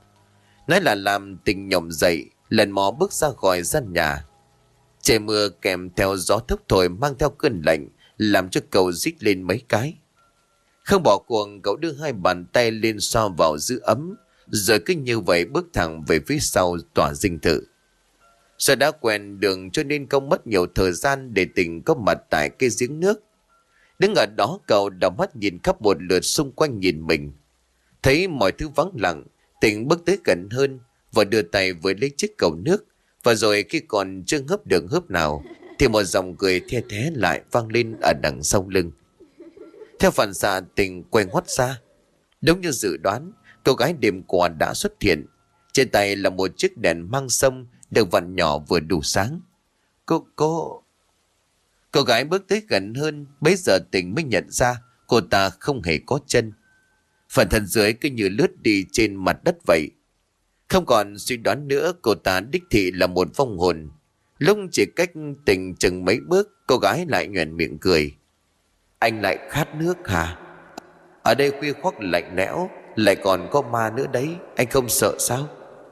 A: Nói là làm, Tình nhổm dậy, lần mò bước ra khỏi gian nhà. Trời mưa kèm theo gió thốc thổi mang theo cơn lạnh, làm cho cậu rít lên mấy cái. Không bỏ cuộc, cậu đưa hai bàn tay lên xoa vào giữ ấm, rồi cứ như vậy bước thẳng về phía sau tòa dinh thự. Do đã quen đường cho nên không mất nhiều thời gian để Tình có mặt tại cái giếng nước. Đứng ở đó, cậu đảo mắt nhìn khắp một lượt xung quanh nhìn mình. Thấy mọi thứ vắng lặng, Tình bước tới gần hơn và đưa tay với lấy chiếc cầu nước. Và rồi khi còn chưa hớp được hớp nào thì một dòng cười the thé lại vang lên ở đằng sau lưng. Theo phản xạ, Tình quay ngoắt ra. Đúng như dự đoán, cô gái đêm qua đã xuất hiện. Trên tay là một chiếc đèn mang sông được vặn nhỏ vừa đủ sáng. Cô, cô... Cô gái bước tới gần hơn, bấy giờ Tình mới nhận ra cô ta không hề có chân. Phần thân dưới cứ như lướt đi trên mặt đất vậy. Không còn suy đoán nữa, cô ta đích thị là một vong hồn. Lúc chỉ cách Tình chừng mấy bước, cô gái lại nhoẻn miệng cười. Anh lại khát nước hả? Ở đây khuya khoắt lạnh lẽo, lại còn có ma nữa đấy, anh không sợ sao?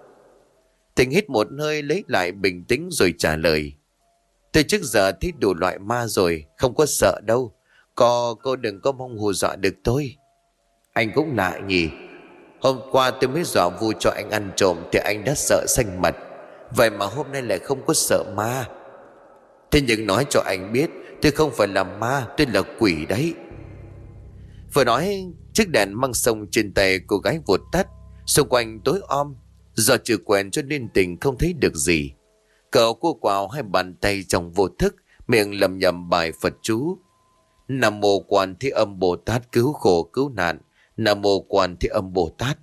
A: Tình hít một hơi lấy lại bình tĩnh rồi trả lời. Từ trước giờ thấy đủ loại ma rồi, không có sợ đâu. Cô, cô đừng có mong hù dọa được tôi. Anh cũng lạ nhỉ. Hôm qua tôi mới dọa vui cho anh ăn trộm thì anh đã sợ xanh mặt. Vậy mà hôm nay lại không có sợ ma. Thế nhưng nói cho anh biết, tôi không phải là ma, tôi là quỷ đấy. Vừa nói, chiếc đèn măng sông trên tay cô gái vụt tắt. Xung quanh tối om, do chưa quen cho nên Tình không thấy được gì. Cậu cua quào hai bàn tay trong vô thức, miệng lầm nhầm bài Phật chú. Nam mô Quan Thế Âm Bồ Tát cứu khổ cứu nạn. Nam mô Quan Thế Âm Bồ Tát.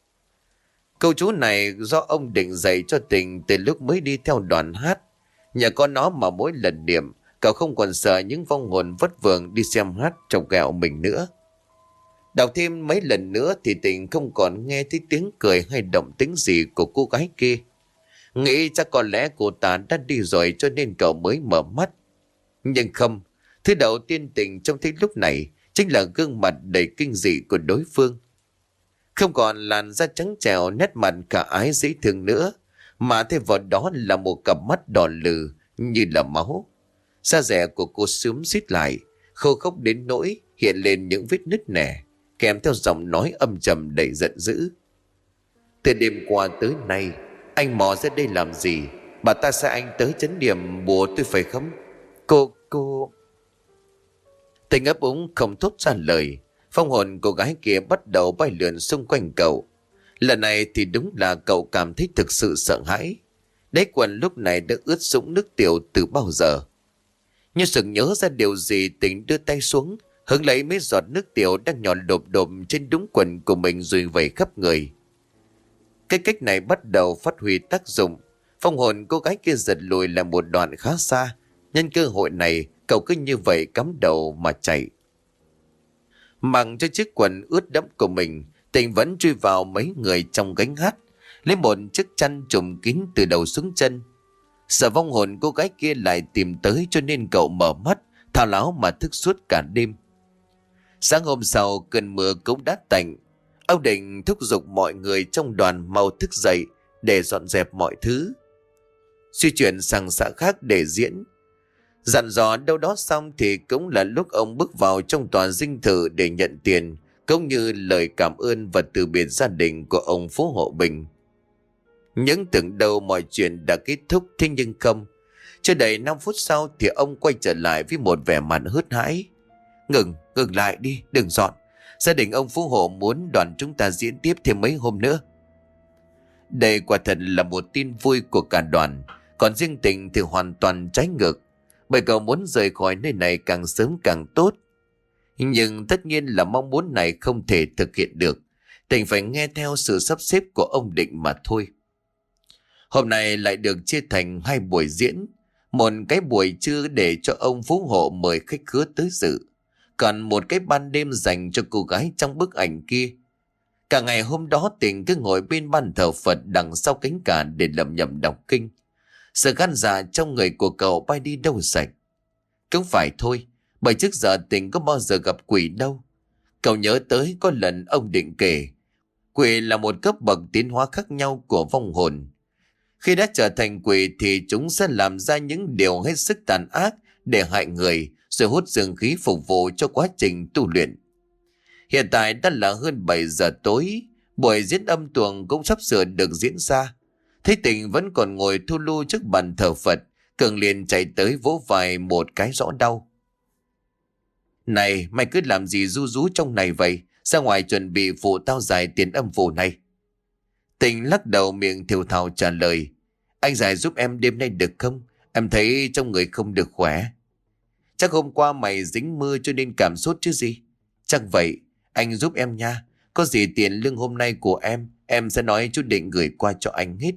A: Câu chú này do ông Định dạy cho Tình từ lúc mới đi theo đoàn hát. Nhờ có nó mà mỗi lần niệm, cậu không còn sợ những vong hồn vất vưởng đi xem hát trong ghẹo mình nữa. Đọc thêm mấy lần nữa thì Tình không còn nghe thấy tiếng cười hay động tĩnh gì của cô gái kia. Nghĩ chắc có lẽ cô ta đã đi rồi cho nên cậu mới mở mắt. Nhưng không, thứ đầu tiên Tình trông thấy lúc này chính là gương mặt đầy kinh dị của đối phương. Không còn làn da trắng trẻo, nét mặt cả ái dễ thương nữa, mà thêm vào đó là một cặp mắt đỏ lừ như là máu. Da dẻ của cô xúm xít lại, khô khốc đến nỗi hiện lên những vết nứt nẻ, kèm theo giọng nói âm trầm đầy giận dữ. Từ đêm qua tới nay, anh mò ra đây làm gì? Bà ta sai anh tới chấn điểm bùa tôi phải không? Cô, cô... Tình ấp úng không thốt ra lời. Phong hồn cô gái kia bắt đầu bay lượn xung quanh cậu. Lần này thì đúng là cậu cảm thấy thực sự sợ hãi. Đáy quần lúc này đã ướt sũng nước tiểu từ bao giờ. Như sực nhớ ra điều gì, Tình đưa tay xuống, hứng lấy mấy giọt nước tiểu đang nhỏ đột đột trên đúng quần của mình rồi vẩy khắp người. Cái cách này bắt đầu phát huy tác dụng. Phong hồn cô gái kia giật lùi là một đoạn khá xa. Nhân cơ hội này, cậu cứ như vậy cắm đầu mà chạy. Mặc cho chiếc quần ướt đẫm của mình, Tình vẫn truy vào mấy người trong gánh hát, lấy một chiếc chăn trùm kín từ đầu xuống chân. Sợ vong hồn cô gái kia lại tìm tới cho nên cậu mở mắt, thao láo mà thức suốt cả đêm. Sáng hôm sau, cơn mưa cũng đã tạnh. Ông Định thúc giục mọi người trong đoàn mau thức dậy để dọn dẹp mọi thứ, suy chuyển sang xã khác để diễn. Dặn dò đâu đó xong thì cũng là lúc ông bước vào trong tòa dinh thự để nhận tiền, cũng như lời cảm ơn và từ biệt gia đình của ông Phú Hộ Bình. Những tưởng đâu mọi chuyện đã kết thúc, thế nhưng không. Chưa đầy năm phút sau thì ông quay trở lại với một vẻ mặt hớt hãi. Ngừng, ngừng lại đi, đừng dọn. Gia đình ông Phú Hộ muốn đoàn chúng ta diễn tiếp thêm mấy hôm nữa. Đây quả thật là một tin vui của cả đoàn. Còn riêng Tình thì hoàn toàn trái ngược, bởi cậu muốn rời khỏi nơi này càng sớm càng tốt. Nhưng tất nhiên là mong muốn này không thể thực hiện được. Tình phải nghe theo sự sắp xếp của ông Định mà thôi. Hôm nay lại được chia thành hai buổi diễn. Một cái buổi trưa để cho ông Phú Hộ mời khách khứa tới dự, còn một cái ban đêm dành cho cô gái trong bức ảnh kia. Cả ngày hôm đó Tình cứ ngồi bên ban thờ Phật đằng sau cánh cà để lẩm nhẩm đọc kinh. Sự gan dạ trong người của cậu bay đi đâu sạch. Cũng phải thôi, bởi trước giờ Tình có bao giờ gặp quỷ đâu. Cậu nhớ tới có lần ông Định kể, quỷ là một cấp bậc tiến hóa khác nhau của vong hồn. Khi đã trở thành quỷ thì chúng sẽ làm ra những điều hết sức tàn ác để hại người, rồi hút dương khí phục vụ cho quá trình tu luyện. Hiện tại đã là hơn bảy giờ tối, buổi diễn âm tuồng cũng sắp sửa được diễn ra. Thấy Tình vẫn còn ngồi thu lu trước bàn thờ Phật, Cường liền chạy tới vỗ vai một cái rõ đau. Này, mày cứ làm gì ru rú trong này vậy? Ra ngoài chuẩn bị phụ tao giải tiền âm phủ này. Tình lắc đầu miệng thều thào trả lời. Anh giải giúp em đêm nay được không? Em thấy trong người không được khỏe. Chắc hôm qua mày dính mưa cho nên cảm sốt chứ gì? Chắc vậy, anh giúp em nha. Có gì tiền lương hôm nay của em, em sẽ nói chú Định gửi qua cho anh hết.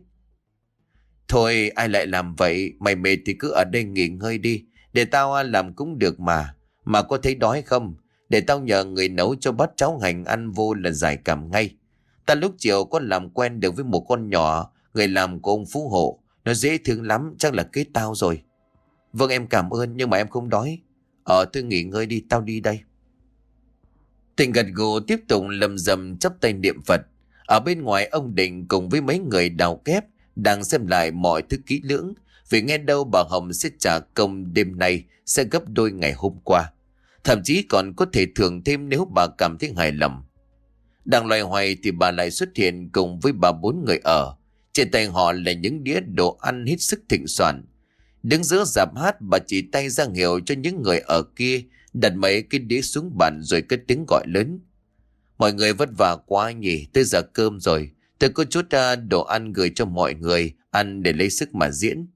A: Thôi ai lại làm vậy? Mày mệt thì cứ ở đây nghỉ ngơi đi. Để tao làm cũng được mà. Mà có thấy đói không? Để tao nhờ người nấu cho bát cháo hành ăn vô là giải cảm ngay. Ta lúc chiều có làm quen được với một con nhỏ, người làm của ông Phú Hộ. Nó dễ thương lắm, chắc là kế tao rồi. Vâng em cảm ơn, nhưng mà em không đói. Ờ tôi nghỉ ngơi đi, tao đi đây. Tình gật gù tiếp tục lầm rầm chắp tay niệm Phật. Ở bên ngoài ông Định cùng với mấy người đào kép đang xem lại mọi thứ kỹ lưỡng, vì nghe đâu bà Hồng sẽ trả công đêm nay sẽ gấp đôi ngày hôm qua. Thậm chí còn có thể thưởng thêm nếu bà cảm thấy hài lòng. Đang loay hoay thì bà lại xuất hiện cùng với bà bốn người ở. Trên tay họ là những đĩa đồ ăn hết sức thịnh soạn. Đứng giữa dạp hát, bà chỉ tay ra hiệu cho những người ở kia đặt mấy cái đĩa xuống bàn rồi cất tiếng gọi lớn. Mọi người vất vả quá nhỉ, tới giờ cơm rồi. Tôi có chút uh, đồ ăn gửi cho mọi người ăn để lấy sức mà diễn.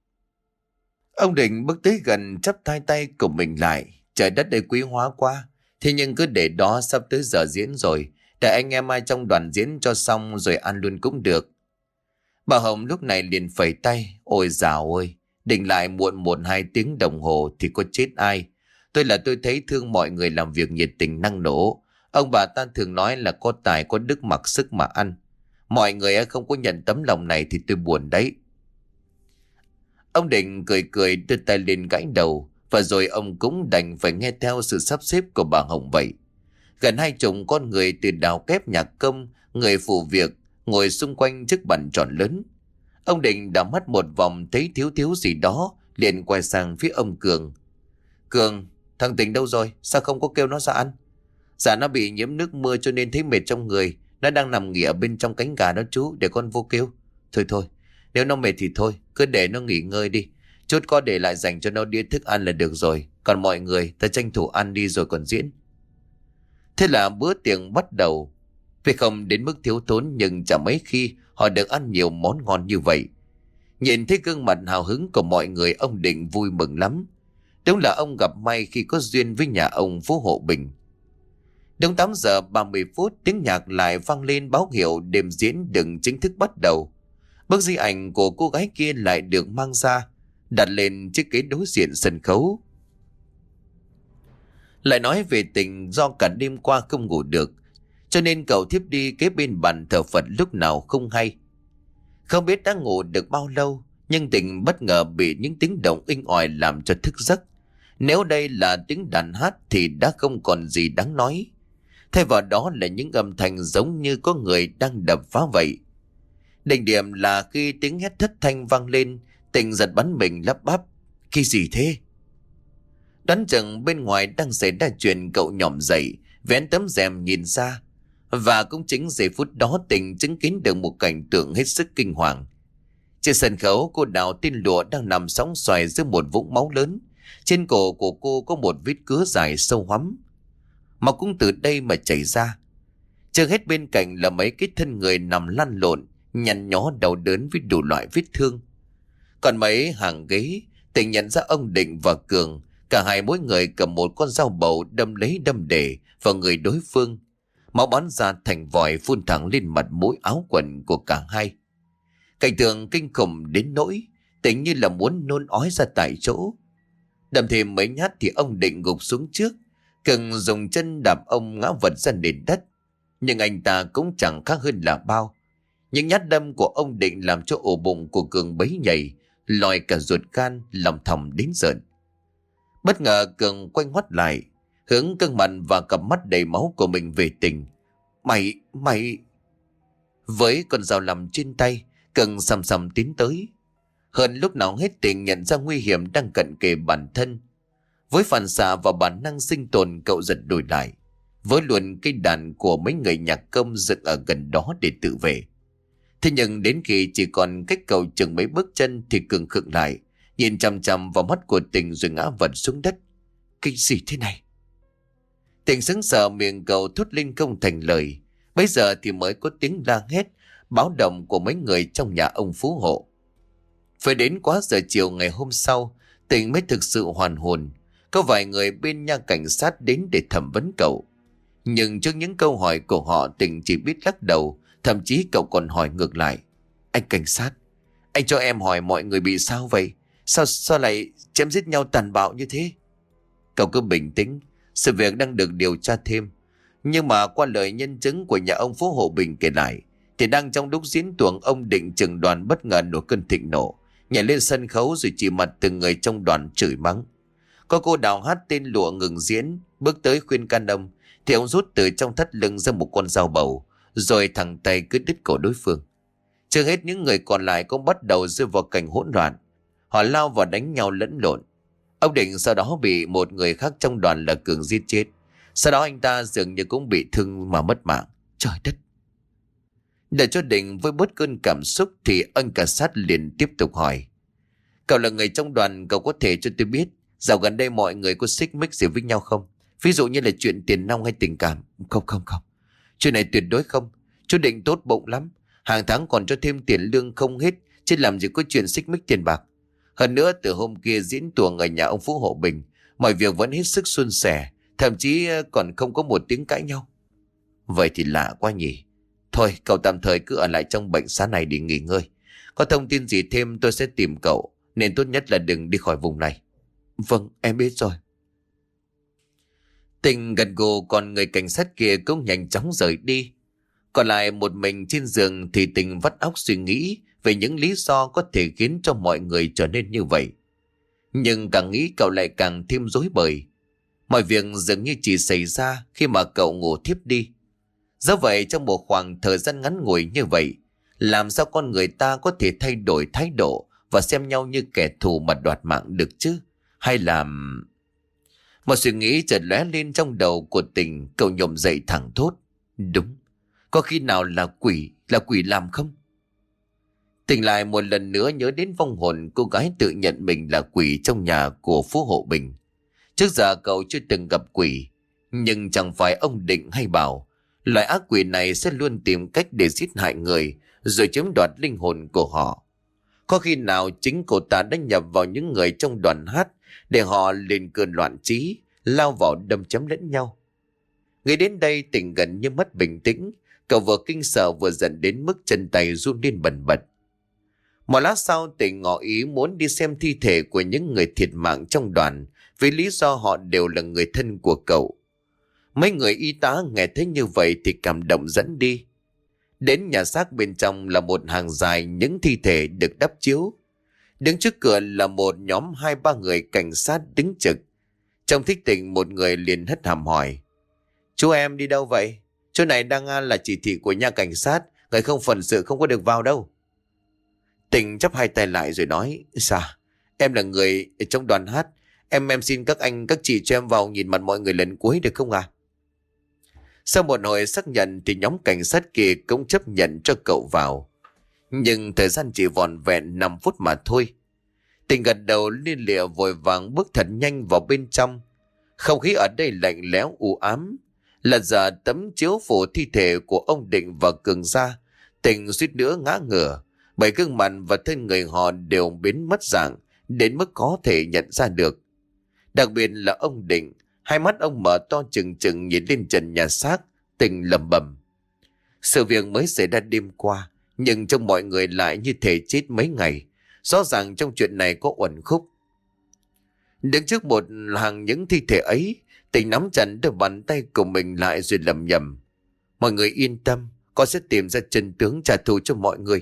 A: Ông Định bước tới gần chắp hai tay của mình lại. Trời đất đây quý hóa quá. Thế nhưng cứ để đó, sắp tới giờ diễn rồi. Để anh em ai trong đoàn diễn cho xong rồi ăn luôn cũng được. Bà Hồng lúc này liền phẩy tay. Ôi dào ơi, Định lại muộn một hai tiếng đồng hồ thì có chết ai. Tôi là tôi thấy thương mọi người làm việc nhiệt tình năng nổ. Ông bà ta thường nói là có tài có đức mặc sức mà ăn. Mọi người không có nhận tấm lòng này thì tôi buồn đấy. Ông Định cười cười đưa tay lên gãi đầu. Và rồi ông cũng đành phải nghe theo sự sắp xếp của bà Hồng vậy. Gần hai chục con người từ đào kép nhạc công, người phụ việc ngồi xung quanh chiếc bàn tròn lớn. Ông Định đảo mắt một vòng thấy thiếu thiếu gì đó, liền quay sang phía ông Cường. Cường, thằng Tình đâu rồi? Sao không có kêu nó ra ăn? Dạ nó bị nhiễm nước mưa cho nên thấy mệt trong người. Nó đang nằm nghỉ ở bên trong cánh gà đó chú, để con vô kêu. Thôi thôi, nếu nó mệt thì thôi, cứ để nó nghỉ ngơi đi. Chút có để lại dành cho nó đĩa thức ăn là được rồi. Còn mọi người ta tranh thủ ăn đi rồi còn diễn. Thế là bữa tiệc bắt đầu. Vì không đến mức thiếu thốn, nhưng chả mấy khi họ được ăn nhiều món ngon như vậy. Nhìn thấy gương mặt hào hứng của mọi người, ông Định vui mừng lắm. Đúng là ông gặp may khi có duyên với nhà ông Phú Hộ Bình. Đúng tám giờ ba mươi phút, tiếng nhạc lại vang lên báo hiệu đêm diễn đừng chính thức bắt đầu. Bức di ảnh của cô gái kia lại được mang ra, đặt lên chiếc ghế đối diện sân khấu. Lại nói về Tình, do cả đêm qua không ngủ được, cho nên cậu thiếp đi kế bên bàn thờ Phật lúc nào không hay. Không biết đã ngủ được bao lâu, nhưng Tình bất ngờ bị những tiếng động inh ỏi làm cho thức giấc. Nếu đây là tiếng đàn hát thì đã không còn gì đáng nói. Thay vào đó là những âm thanh giống như có người đang đập phá vậy. Đỉnh điểm là khi tiếng hét thất thanh vang lên, Tình giật bắn mình lắp bắp. Cái gì thế? Đoán chừng bên ngoài đang xảy ra chuyện, cậu nhỏm dậy, vén tấm rèm nhìn ra. Và cũng chính giây phút đó Tình chứng kiến được một cảnh tượng hết sức kinh hoàng. Trên sân khấu, cô Đào tên Lụa đang nằm sóng xoài giữa một vũng máu lớn. Trên cổ của cô có một vết cứa dài sâu hoắm. Máu cũng từ đây mà chảy ra. Chưa hết, bên cạnh là mấy cái thân người nằm lăn lộn, nhăn nhó đau đớn với đủ loại vết thương. Còn mấy hàng ghế, Tình nhận ra ông Định và Cường. Cả hai mỗi người cầm một con dao bầu đâm lấy đâm để vào người đối phương. Máu bắn ra thành vòi phun thẳng lên mặt mũi áo quần của cả hai. Cảnh tượng kinh khủng đến nỗi Tình như là muốn nôn ói ra tại chỗ. Đâm thêm mấy nhát thì ông Định gục xuống trước. Cường dùng chân đạp ông ngã vật ra nền đất. nhưng anh ta cũng chẳng khác hơn là bao. Những nhát đâm của ông Định làm cho ổ bụng của Cường bấy nhảy, lòi cả ruột gan, lòng thòng đến rợn. Bất ngờ Cường quay ngoắt lại, hướng gương mặt và cặp mắt đầy máu của mình về Tình. Mày, mày... Với con dao lầm trên tay, Cường sầm sầm tiến tới. Hơn lúc nào hết Tình nhận ra nguy hiểm đang cận kề bản thân. Với phản xạ và bản năng sinh tồn, cậu giật đổi lại, với luôn cây đàn của mấy người nhạc công dựng ở gần đó để tự vệ. Thế nhưng đến khi chỉ còn cách cậu chừng mấy bước chân thì Cường khựng lại, nhìn chằm chằm vào mắt của Tình rồi ngã vật xuống đất. Cái gì thế này? Tình sững sờ, miệng cậu thốt lên không thành lời. Bây giờ thì mới có tiếng la hét báo động của mấy người trong nhà ông phú hộ. Phải đến quá giờ chiều ngày hôm sau, Tình mới thực sự hoàn hồn. Có vài người bên nha cảnh sát đến để thẩm vấn cậu, nhưng trước những câu hỏi của họ, Tình chỉ biết lắc đầu. Thậm chí cậu còn hỏi ngược lại: Anh cảnh sát, anh cho em hỏi mọi người bị sao vậy? Sao sao lại chém giết nhau tàn bạo như thế? Cậu cứ bình tĩnh, sự việc đang được điều tra thêm. Nhưng mà qua lời nhân chứng của nhà ông Phú Hộ Bình kể lại, thì đang trong lúc diễn tuồng, ông Định trưởng đoàn bất ngờ nổi cơn thịnh nộ, nhảy lên sân khấu rồi chỉ mặt từng người trong đoàn chửi mắng. Có cô đào hát tên Lụa ngừng diễn, bước tới khuyên can ông, thì ông rút từ trong thắt lưng ra một con dao bầu, rồi thẳng tay cứ đứt cổ đối phương. Chưa hết, những người còn lại cũng bắt đầu rơi vào cảnh hỗn loạn. Họ lao vào đánh nhau lẫn lộn. Ông Định sau đó bị một người khác trong đoàn là Cường giết chết. Sau đó anh ta dường như cũng bị thương mà mất mạng. Trời đất! Để cho Định với bớt cơn cảm xúc thì anh cảnh sát liền tiếp tục hỏi: Cậu là người trong đoàn, cậu có thể cho tôi biết dạo gần đây mọi người có xích mích gì với nhau không? Ví dụ như là chuyện tiền nong hay tình cảm. Không không không, chuyện này tuyệt đối không. Chú Định tốt bụng lắm, hàng tháng còn cho thêm tiền lương không hết, chứ làm gì có chuyện xích mích tiền bạc. Hơn nữa, từ hôm kia diễn tuồng ở nhà ông Phú Hộ Bình, mọi việc vẫn hết sức suôn sẻ, thậm chí còn không có một tiếng cãi nhau. Vậy thì lạ quá nhỉ. Thôi cậu tạm thời cứ ở lại trong bệnh xá này để nghỉ ngơi. Có thông tin gì thêm tôi sẽ tìm cậu, nên tốt nhất là đừng đi khỏi vùng này. Vâng, em biết rồi. Tình gật gù, còn người cảnh sát kia cũng nhanh chóng rời đi. Còn lại một mình trên giường thì Tình vắt óc suy nghĩ về những lý do có thể khiến cho mọi người trở nên như vậy. Nhưng càng nghĩ cậu lại càng thêm rối bời. Mọi việc dường như chỉ xảy ra khi mà cậu ngủ thiếp đi. Do vậy trong một khoảng thời gian ngắn ngủi như vậy, làm sao con người ta có thể thay đổi thái độ và xem nhau như kẻ thù mà đoạt mạng được chứ? Hay là... Một suy nghĩ chợt lóe lên trong đầu của Tình, cậu nhổm dậy thẳng thốt: Đúng, có khi nào là quỷ, là quỷ làm không? Tỉnh lại một lần nữa nhớ đến vong hồn cô gái tự nhận mình là quỷ trong nhà của Phú Hộ Bình. Trước giờ cậu chưa từng gặp quỷ, nhưng chẳng phải ông Định hay bảo loại ác quỷ này sẽ luôn tìm cách để giết hại người rồi chiếm đoạt linh hồn của họ. Có khi nào chính cô ta đã nhập vào những người trong đoàn hát để họ lên cơn loạn trí, lao vào đâm chém lẫn nhau? Nghĩ đến đây, Tình gần như mất bình tĩnh. Cậu vừa kinh sợ vừa giận đến mức chân tay run lên bần bật. Một lát sau, Tình ngỏ ý muốn đi xem thi thể của những người thiệt mạng trong đoàn, vì lý do họ đều là người thân của cậu. Mấy người y tá nghe thấy như vậy thì cảm động dẫn đi. Đến nhà xác, bên trong là một hàng dài những thi thể được đắp chiếu. Đứng trước cửa là một nhóm hai ba người cảnh sát đứng trực. Trong thích Tình, một người liền hất hàm hỏi: Chú em đi đâu vậy? Chỗ này đang là chỉ thị của nhà cảnh sát, người không phận sự không có được vào đâu. Tình chắp hai tay lại rồi nói: Sao? Em là người ở trong đoàn hát. Em em xin các anh các chị cho em vào nhìn mặt mọi người lần cuối được không à? Sau một hồi xác nhận thì nhóm cảnh sát kia cũng chấp nhận cho cậu vào. Nhưng thời gian chỉ vòn vẹn năm phút mà thôi. Tình gật đầu liên lịa vội vàng bước thật nhanh vào bên trong. Không khí ở đây lạnh lẽo u ám. Lật ra tấm chiếu phủ thi thể của ông Định và Cường ra, Tình suýt nữa ngã ngửa, bởi gương mặt và thân người họ đều biến mất dạng đến mức có thể nhận ra được. Đặc biệt là ông Định, hai mắt ông mở to trừng trừng nhìn lên trần nhà xác. Tình lẩm bẩm: Sự việc mới xảy ra đêm qua, nhưng trong mọi người lại như thể chết mấy ngày. Rõ ràng trong chuyện này có uẩn khúc. Đứng trước một hàng những thi thể ấy, Tình nắm chặt đôi bàn tay của mình lại rồi lẩm nhẩm: Mọi người yên tâm, con sẽ tìm ra chân tướng trả thù cho mọi người.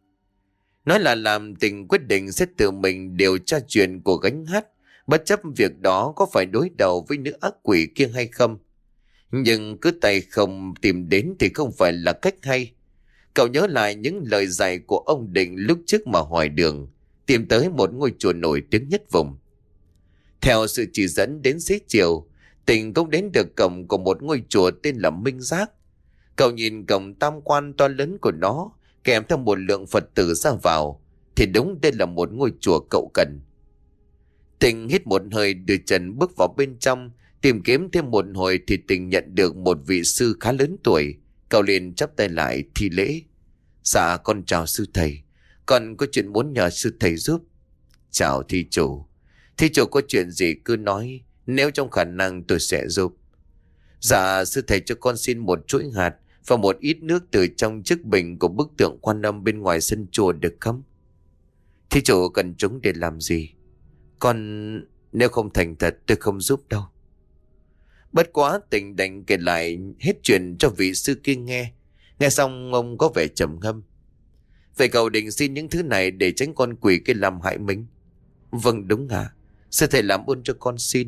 A: Nói là làm, Tình quyết định sẽ tự mình điều tra chuyện của gánh hát, bất chấp việc đó có phải đối đầu với nữ ác quỷ kia hay không. Nhưng cứ tay không tìm đến thì không phải là cách hay. Cậu nhớ lại những lời dạy của ông Định lúc trước mà hỏi đường, tìm tới một ngôi chùa nổi tiếng nhất vùng. Theo sự chỉ dẫn đến xế chiều, Tình cũng đến được cổng của một ngôi chùa tên là Minh Giác. Cậu nhìn cổng tam quan to lớn của nó, kèm theo một lượng Phật tử ra vào, thì đúng đây là một ngôi chùa cậu cần. Tình hít một hơi, đưa chân bước vào bên trong, tìm kiếm thêm một hồi thì Tình nhận được một vị sư khá lớn tuổi. Cậu liền chắp tay lại thi lễ. Dạ con chào sư thầy, con có chuyện muốn nhờ sư thầy giúp. Chào thí chủ, thí chủ có chuyện gì cứ nói, nếu trong khả năng tôi sẽ giúp. Dạ sư thầy cho con xin một chuỗi hạt và một ít nước từ trong chiếc bình của bức tượng Quan Âm bên ngoài sân chùa được không? Thí chủ cần chúng để làm gì? Con nếu không thành thật tôi không giúp đâu. Bất quá Tình đành kể lại hết chuyện cho vị sư kia nghe. Nghe xong ông có vẻ trầm ngâm. Vậy cậu định xin những thứ này để tránh con quỷ kia làm hại mình? Vâng đúng à, sư thầy làm ơn cho con xin.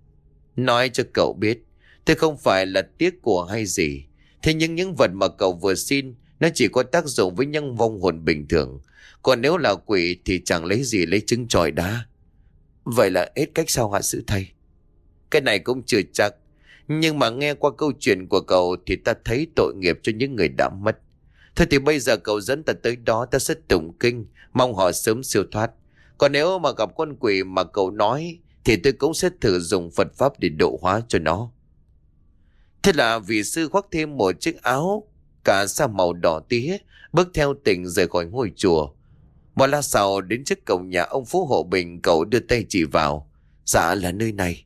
A: Nói cho cậu biết, tôi không phải là tiếc của hay gì. Thế nhưng những vật mà cậu vừa xin, nó chỉ có tác dụng với những vong hồn bình thường. Còn nếu là quỷ thì chẳng lấy gì lấy trứng chọi đá. Vậy là hết cách sao hả sư thầy? Cái này cũng chưa chắc. Nhưng mà nghe qua câu chuyện của cậu thì ta thấy tội nghiệp cho những người đã mất. Thôi thì bây giờ cậu dẫn ta tới đó, ta sẽ tụng kinh, mong họ sớm siêu thoát. Còn nếu mà gặp con quỷ mà cậu nói thì tôi cũng sẽ thử dùng Phật Pháp để độ hóa cho nó. Thế là vị sư khoác thêm một chiếc áo cả sa màu đỏ tía, bước theo Tình rời khỏi ngôi chùa. Một lát sau đến trước cổng nhà ông Phú Hộ Bình, cậu đưa tay chỉ vào. Dạ là nơi này.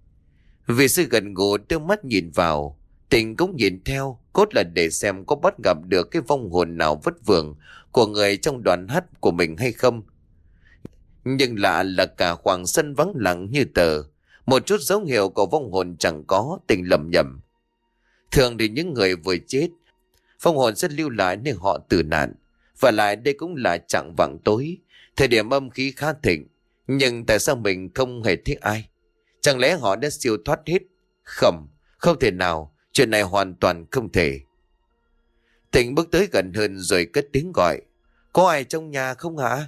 A: Vị sư gần gù đưa mắt nhìn vào, Tình cũng nhìn theo, cốt là để xem có bắt gặp được cái vong hồn nào vất vưởng của người trong đoàn hát của mình hay không. Nhưng lạ là cả khoảng sân vắng lặng như tờ, một chút dấu hiệu của vong hồn chẳng có. Tình lầm nhầm. Thường thì những người vừa chết, vong hồn sẽ lưu lại nơi họ tử nạn. Và lại đây cũng là chạng vạng tối, thời điểm âm khí khá thịnh. Nhưng tại sao mình không hề thấy ai? Chẳng lẽ họ đã siêu thoát hết? Không, không thể nào, chuyện này hoàn toàn không thể. Tình bước tới gần hơn rồi cất tiếng gọi. Có ai trong nhà không hả?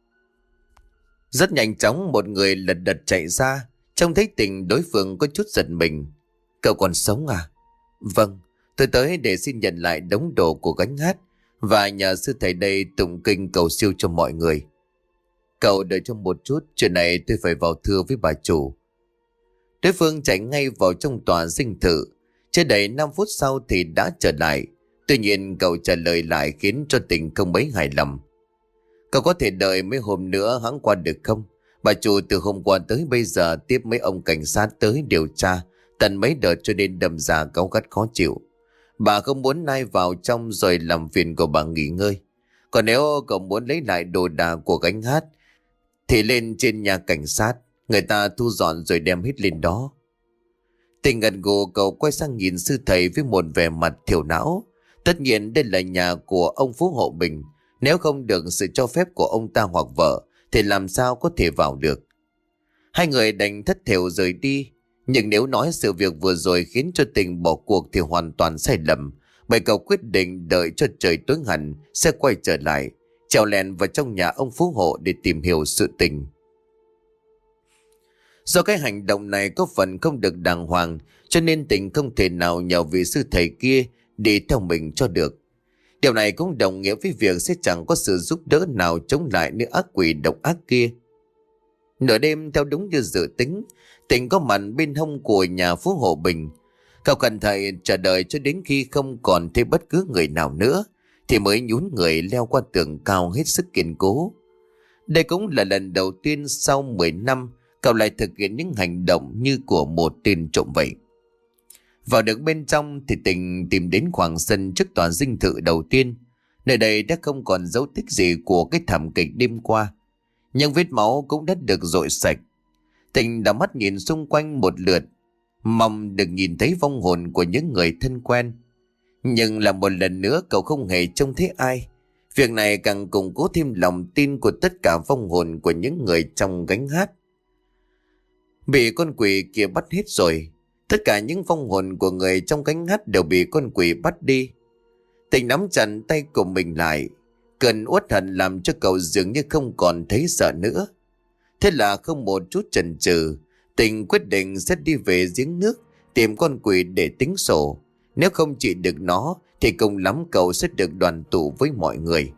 A: Rất nhanh chóng một người lật đật chạy ra. Trông thấy Tình, đối phương có chút giật mình. Cậu còn sống à? Vâng, tôi tới để xin nhận lại đống đồ của gánh hát và nhờ sư thầy đây tụng kinh cầu siêu cho mọi người. Cậu đợi cho một chút, chuyện này tôi phải vào thưa với bà chủ. Đối phương chạy ngay vào trong tòa dinh thự. Chưa đầy năm phút sau thì đã trở lại. Tuy nhiên cậu trả lời lại khiến cho Tình không mấy hài lòng. Cậu có thể đợi mấy hôm nữa hãng qua được không? Bà chủ từ hôm qua tới bây giờ tiếp mấy ông cảnh sát tới điều tra tận mấy đợt cho nên đâm ra cáu gắt khó chịu. Bà không muốn nai vào trong rồi làm phiền của bà nghỉ ngơi. Còn nếu cậu muốn lấy lại đồ đạc của gánh hát thì lên trên nhà cảnh sát, người ta thu dọn rồi đem hết lên đó. Tình gật gù, cậu quay sang nhìn sư thầy với một vẻ mặt thiểu não. Tất nhiên đây là nhà của ông Phú Hộ Bình. Nếu không được sự cho phép của ông ta hoặc vợ thì làm sao có thể vào được. Hai người đành thất thểu rời đi. Nhưng nếu nói sự việc vừa rồi khiến cho Tình bỏ cuộc thì hoàn toàn sai lầm. Bởi cậu quyết định đợi cho trời tối hẳn sẽ quay trở lại, trèo lèn vào trong nhà ông Phú Hộ để tìm hiểu sự tình. Do cái hành động này có phần không được đàng hoàng, cho nên Tình không thể nào nhờ vị sư thầy kia đi theo mình cho được. Điều này cũng đồng nghĩa với việc sẽ chẳng có sự giúp đỡ nào chống lại nữ ác quỷ độc ác kia. Nửa đêm theo đúng như dự tính, Tình có mặt bên hông của nhà Phú Hộ Bình. Cậu cẩn thận chờ đợi cho đến khi không còn thấy bất cứ người nào nữa thì mới nhún người leo qua tường cao hết sức kiên cố. Đây cũng là lần đầu tiên sau mười năm cậu lại thực hiện những hành động như của một tên trộm vậy. Vào được bên trong thì Tình tìm đến khoảng sân trước tòa dinh thự đầu tiên. Nơi đây đã không còn dấu tích gì của cái thảm kịch đêm qua, nhưng vết máu cũng đã được dội sạch. Tình đã mắt nhìn xung quanh một lượt, mong được nhìn thấy vong hồn của những người thân quen. Nhưng là một lần nữa cậu không hề trông thấy ai. Việc này càng củng cố thêm lòng tin của tất cả vong hồn của những người trong gánh hát. Bị con quỷ kia bắt hết rồi. Tất cả những vong hồn của người trong gánh hát đều bị con quỷ bắt đi. Tình nắm chặt tay của mình lại. Cơn uất hận làm cho cậu dường như không còn thấy sợ nữa. Thế là không một chút chần chừ, Tình quyết định sẽ đi về giếng nước tìm con quỷ để tính sổ. Nếu không trị được nó thì cùng lắm cậu sẽ được đoàn tụ với mọi người.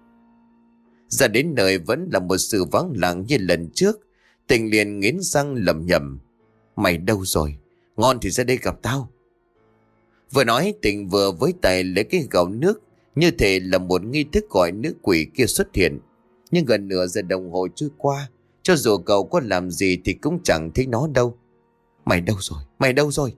A: Ra đến nơi vẫn là một sự vắng lặng như lần trước. Tình liền nghiến răng lẩm nhẩm: Mày đâu rồi? Ngon thì ra đây gặp tao. Vừa nói Tình vừa với tay lấy cái gáo nước, như thể là một nghi thức gọi nữ quỷ kia xuất hiện. Nhưng gần nửa giờ đồng hồ trôi qua, cho dù cậu có làm gì thì cũng chẳng thấy nó đâu. Mày đâu rồi? Mày đâu rồi?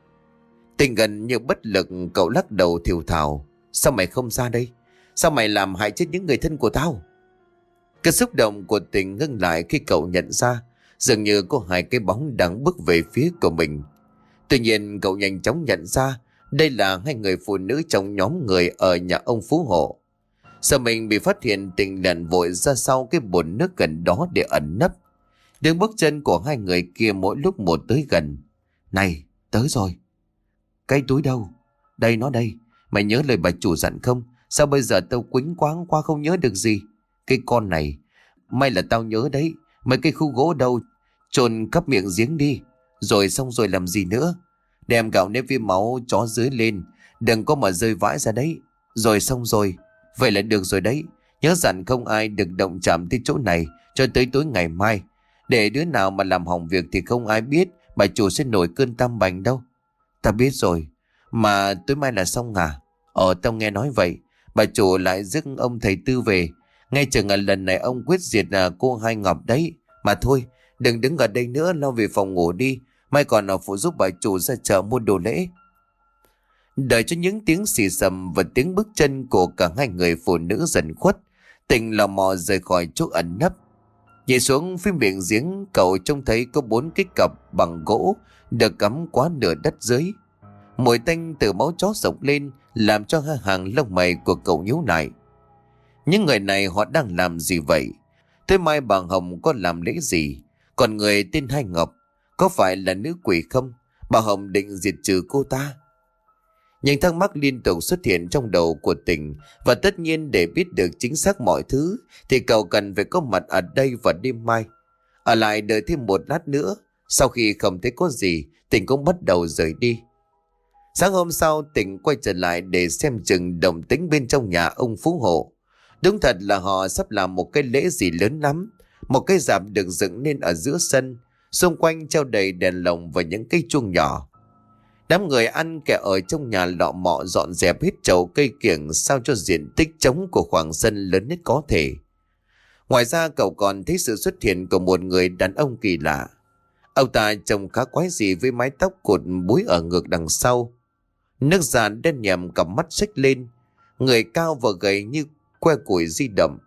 A: Tình gần như bất lực, cậu lắc đầu thều thào: Sao mày không ra đây? Sao mày làm hại chết những người thân của tao? Cái xúc động của Tình ngưng lại khi cậu nhận ra dường như có hai cái bóng đang bước về phía của mình. Tuy nhiên cậu nhanh chóng nhận ra đây là hai người phụ nữ trong nhóm người ở nhà ông Phú Hộ. Sợ mình bị phát hiện, Tình lần vội ra sau cái bồn nước gần đó để ẩn nấp. Tiếng bước chân của hai người kia mỗi lúc một tới gần. Này, tới rồi. Cái túi đâu? Đây, nó đây. Mày nhớ lời bà chủ dặn không? Sao bây giờ tao quýnh quáng qua không nhớ được gì? Cái con này, may là tao nhớ đấy. Mấy cái khu gỗ đâu, chôn cắp miệng giếng đi. Rồi xong rồi làm gì nữa? Đem gạo nếp với máu chó dưới lên, đừng có mà rơi vãi ra đấy. Rồi xong rồi. Vậy là được rồi đấy. Nhớ dặn không ai được động chạm tới chỗ này cho tới tối ngày mai. Để đứa nào mà làm hỏng việc thì không ai biết, bà chủ sẽ nổi cơn tam bành đâu. Ta biết rồi. Mà tối mai là xong à? Ờ, tao nghe nói vậy. Bà chủ lại rước ông thầy Tư về. Ngay chừng là lần này ông quyết diệt là cô Hai Ngọc đấy. Mà thôi, đừng đứng ở đây nữa, lo về phòng ngủ đi. Mai còn ở phụ giúp bà chủ ra chợ mua đồ lễ. Đợi cho những tiếng xì xầm và tiếng bước chân của cả hai người phụ nữ dần khuất, Tình lò mò rời khỏi chỗ ẩn nấp. Nhìn xuống phía miệng giếng, cậu trông thấy có bốn cái cặp bằng gỗ được cắm quá nửa đất dưới. Mùi tanh từ máu chó sộc lên làm cho hai hàng lông mày của cậu nhíu lại. Những người này họ đang làm gì vậy? Thế mai bà Hồng có làm lễ gì? Còn người tên Hai Ngọc có phải là nữ quỷ không? Bà Hồng định diệt trừ cô ta. Những thắc mắc liên tục xuất hiện trong đầu của Tình, và tất nhiên để biết được chính xác mọi thứ thì cậu cần phải có mặt ở đây vào đêm mai. Ở lại đợi thêm một lát nữa. Sau khi không thấy có gì, Tình cũng bắt đầu rời đi. Sáng hôm sau, Tình quay trở lại để xem chừng động tĩnh bên trong nhà ông Phú Hộ. Đúng thật là họ sắp làm một cái lễ gì lớn lắm. Một cái rạp được dựng nên ở giữa sân, xung quanh treo đầy đèn lồng và những cây chuông nhỏ. Đám người ăn kẻ ở trong nhà lọ mọ dọn dẹp hết chậu cây kiểng sao cho diện tích trống của khoảng sân lớn nhất có thể. Ngoài ra cậu còn thấy sự xuất hiện của một người đàn ông kỳ lạ. Ông ta trông khá quái dị với mái tóc cột búi ở ngược đằng sau. Nước da đen nhèm, cặp mắt xếch lên. Người cao và gầy như que củi di động.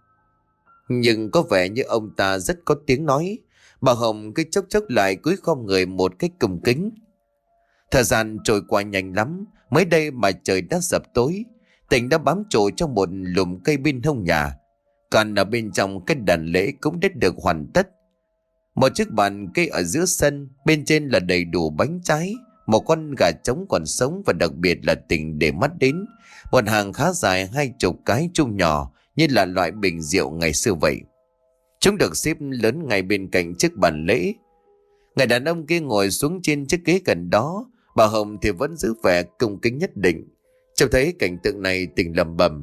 A: Nhưng có vẻ như ông ta rất có tiếng nói. Bà Hồng cứ chốc chốc lại cúi khom người một cách cung kính. Thời gian trôi qua nhanh lắm. Mới đây mà trời đã sập tối. Tình đã bám trụ trong một lùm cây bên hông nhà. Còn ở bên trong cái đàn lễ cũng đã được hoàn tất. Một chiếc bàn cây ở giữa sân, bên trên là đầy đủ bánh trái, một con gà trống còn sống, và đặc biệt là Tình để mắt đến một hàng khá dài hai chục cái chung nhỏ như là loại bình rượu ngày xưa vậy. Chúng được xếp lớn ngay bên cạnh chiếc bàn lễ. Người đàn ông kia ngồi xuống trên chiếc ghế gần đó. Bà Hồng thì vẫn giữ vẻ cung kính nhất định. Trông thấy cảnh tượng này, Tình lẩm bẩm: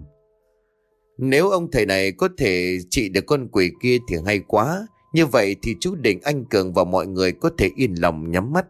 A: Nếu ông thầy này có thể trị được con quỷ kia thì hay quá. Như vậy thì chú Định, anh Cường và mọi người có thể yên lòng nhắm mắt.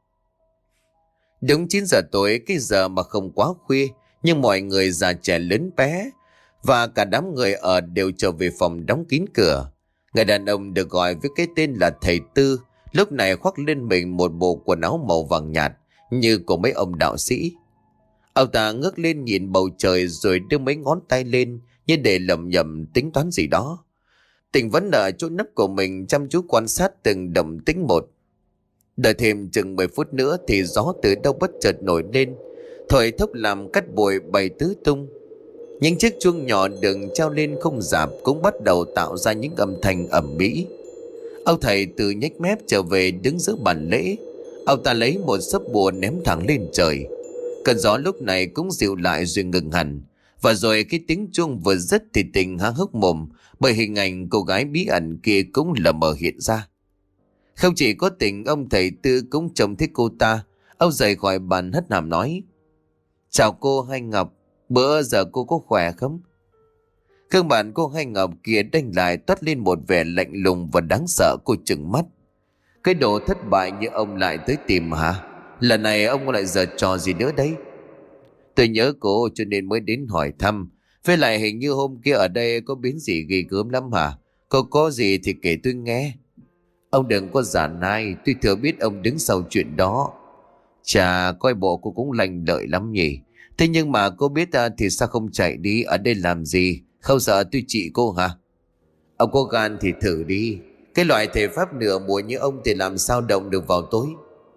A: Đúng chín giờ tối, cái giờ mà không quá khuya, nhưng mọi người già trẻ lớn bé và cả đám người ở đều trở về phòng đóng kín cửa. Người đàn ông được gọi với cái tên là thầy Tư lúc này khoác lên mình một bộ quần áo màu vàng nhạt như của mấy ông đạo sĩ. Ông ta ngước lên nhìn bầu trời rồi đưa mấy ngón tay lên như để lẩm nhẩm tính toán gì đó. Tình vẫn ở chỗ nấp của mình chăm chú quan sát từng động tĩnh một. Đợi thêm chừng mười phút nữa thì gió từ đâu bất chợt nổi lên. thổi thốc làm cát bụi bay tứ tung. Những chiếc chuông nhỏ được treo lên không dạp cũng bắt đầu tạo ra những âm thanh ầm ĩ. Ông thầy từ nhếch mép trở về đứng giữa bàn lễ. Ông ta lấy một sấp bùa ném thẳng lên trời. Cơn gió lúc này cũng dịu lại rồi ngừng hẳn. Và rồi khi tiếng chuông vừa dứt thì Tình há hốc mồm, bởi hình ảnh cô gái bí ẩn kia cũng lờ mờ hiện ra. Không chỉ có Tình, ông thầy Tư cũng trông thấy cô ta. Ông rời khỏi bàn hất hàm nói: "Chào cô Hai Ngọc, bữa giờ cô có khỏe không?" Gương mặt cô Hai Ngọc kia đanh lại toát lên một vẻ lạnh lùng và đáng sợ. Cô trừng mắt: "Cái đồ thất bại như ông lại tới tìm hả? Lần này ông lại giở trò gì nữa đấy?" "Tôi nhớ cô cho nên mới đến hỏi thăm. Với lại hình như hôm kia ở đây có biến gì ghê gớm lắm hả? Cô có gì thì kể tôi nghe." "Ông đừng có giả nai, tôi thừa biết ông đứng sau chuyện đó." "Chà, coi bộ cô cũng lành lợi lắm nhỉ. Thế nhưng mà cô biết à, thì sao không chạy đi ở đây làm gì? Không sợ tôi trị cô hả?" "Ông có gan thì thử đi. Cái loại thể pháp nửa mùa như ông thì làm sao động được vào tối."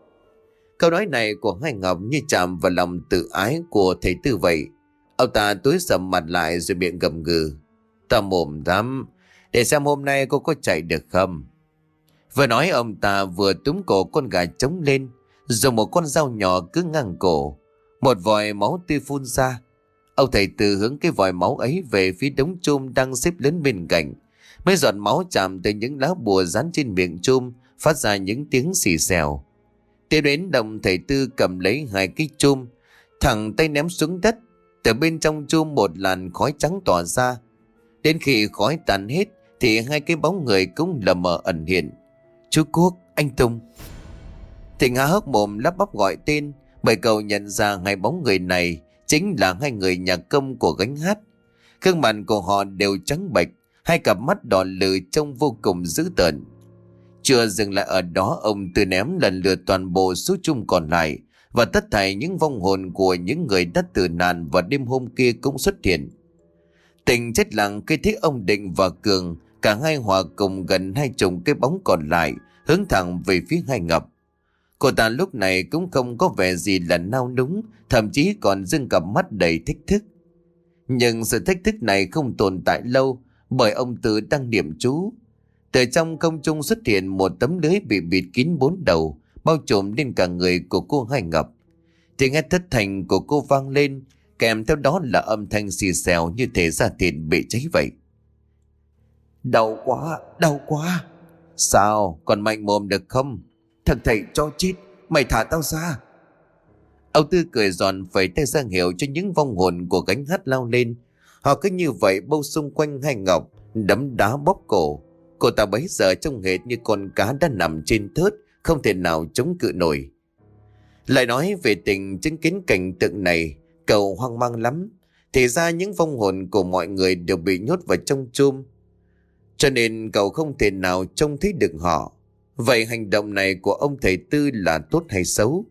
A: Câu nói này của Hai Ngọc như chạm vào lòng tự ái của thầy Tư vậy. Ông ta tối sầm mặt lại rồi miệng gầm gừ: "Ta mồm lắm, để xem hôm nay cô có chạy được không." Vừa nói ông ta vừa túm cổ con gà trống lên, dùng một con dao nhỏ cứ ngang cổ. Một vòi máu tươi phun ra. Ông thầy Tư hướng cái vòi máu ấy về phía đống chum đang xếp lớn bên cạnh. Mấy giọt máu chạm tới những lá bùa dán trên miệng chum, phát ra những tiếng xì xèo. Tiếp đến đồng thầy Tư cầm lấy hai cái chum, thẳng tay ném xuống đất. Từ bên trong chum một làn khói trắng tỏa ra. Đến khi khói tàn hết thì hai cái bóng người cũng lờ mờ ẩn hiện. "Chú Quốc, anh Tùng." Thịnh há hốc mồm lắp bắp gọi tên, bởi cậu nhận ra hai bóng người này chính là hai người nhạc công của gánh hát. Gương mặt của họ đều trắng bệch, hai cặp mắt đỏ lừ trông vô cùng dữ tợn. Chưa dừng lại ở đó, ông Tư ném lần lượt toàn bộ số chung còn lại, và tất thảy những vong hồn của những người đã tử nạn vào đêm hôm kia cũng xuất hiện. Tình chết lặng khi thấy ông Định và Cường, cả hai hòa cùng gần hai chục cái bóng còn lại, hướng thẳng về phía Hai Ngọc. Cô ta lúc này cũng không có vẻ gì là nao núng, thậm chí còn dưng cặp mắt đầy thách thức. Nhưng sự thách thức này không tồn tại lâu, bởi ông Tư đang niệm chú. Từ trong không trung xuất hiện một tấm lưới bị bịt kín bốn đầu, bao trùm lên cả người của cô Hai Ngọc. Tiếng hét thất thanh của cô vang lên, kèm theo đó là âm thanh xì xèo như thể da thịt bị cháy vậy. "Đau quá, đau quá." "Sao, còn mạnh mồm được không? Thằng thầy cho chết, mày thả tao ra." Ông Tư cười giòn phẩy tay ra hiệu cho những vong hồn của gánh hát lao lên. Họ cứ như vậy bâu xung quanh Hai Ngọc, đấm đá bóp cổ. Cô ta bấy giờ trông hệt như con cá đã nằm trên thớt, không thể nào chống cự nổi. Lại nói về Tình chứng kiến cảnh tượng này, cậu hoang mang lắm. Thì ra những vong hồn của mọi người đều bị nhốt vào trong chum, cho nên cậu không thể nào trông thấy được họ. Vậy hành động này của ông thầy Tư là tốt hay xấu?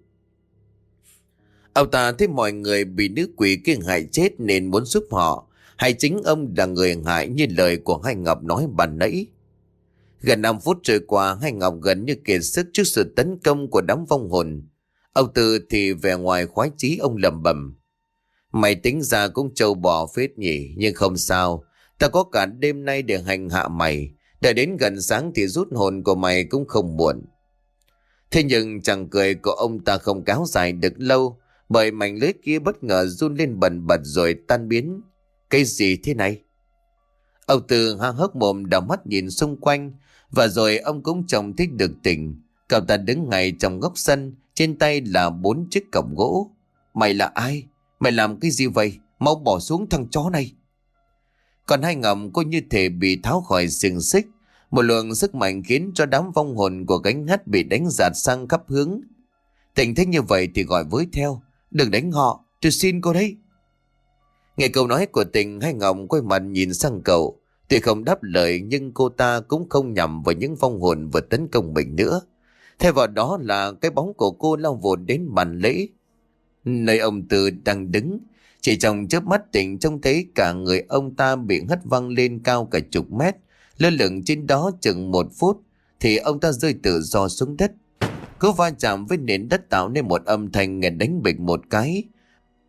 A: Ông ta thấy mọi người bị nữ quỷ kia hại chết nên muốn giúp họ, hay chính ông là người hại như lời của Hai Ngọc nói ban nãy? Gần năm phút trôi qua, Hai Ngọc gần như kiệt sức trước sự tấn công của đám vong hồn. Ông Tư thì vẻ ngoài khoái chí, ông lẩm bẩm: "Mày tính ra cũng trâu bò phết nhỉ, nhưng không sao. Ta có cả đêm nay để hành hạ mày. Đợi đến gần sáng thì rút hồn của mày cũng không muộn." Thế nhưng chàng cười của ông ta không kéo dài được lâu, bởi mảnh lưới kia bất ngờ run lên bần bật rồi tan biến. "Cái gì thế này?" Ông Tư há hốc mồm đảo mắt nhìn xung quanh, và rồi ông cũng trông thấy được Tình. Cậu ta đứng ngay trong góc sân, trên tay là bốn chiếc cổng gỗ. "Mày là ai? Mày làm cái gì vậy? Mau bỏ xuống thằng chó này." Còn Hai Ngọc cô như thể bị tháo khỏi xiềng xích. Một luồng sức mạnh khiến cho đám vong hồn của gánh hát bị đánh dạt sang khắp hướng. Tình thấy như vậy thì gọi với theo: "Đừng đánh họ, tôi xin cô đấy." Nghe câu nói của Tình, Hai Ngọc quay mặt nhìn sang cậu. Tuy không đáp lời nhưng cô ta cũng không nhằm vào những vong hồn vừa tấn công mình nữa. Thay vào đó là cái bóng của cô lao vụt đến bàn lễ, nơi ông Tư đang đứng. Chỉ trong chớp mắt Tình trông thấy cả người ông ta bị hất văng lên cao cả chục mét. Lơ lửng trên đó chừng một phút thì ông ta rơi tự do xuống đất. Cứ va chạm với nền đất tạo nên một âm thanh nghe đánh bịch một cái.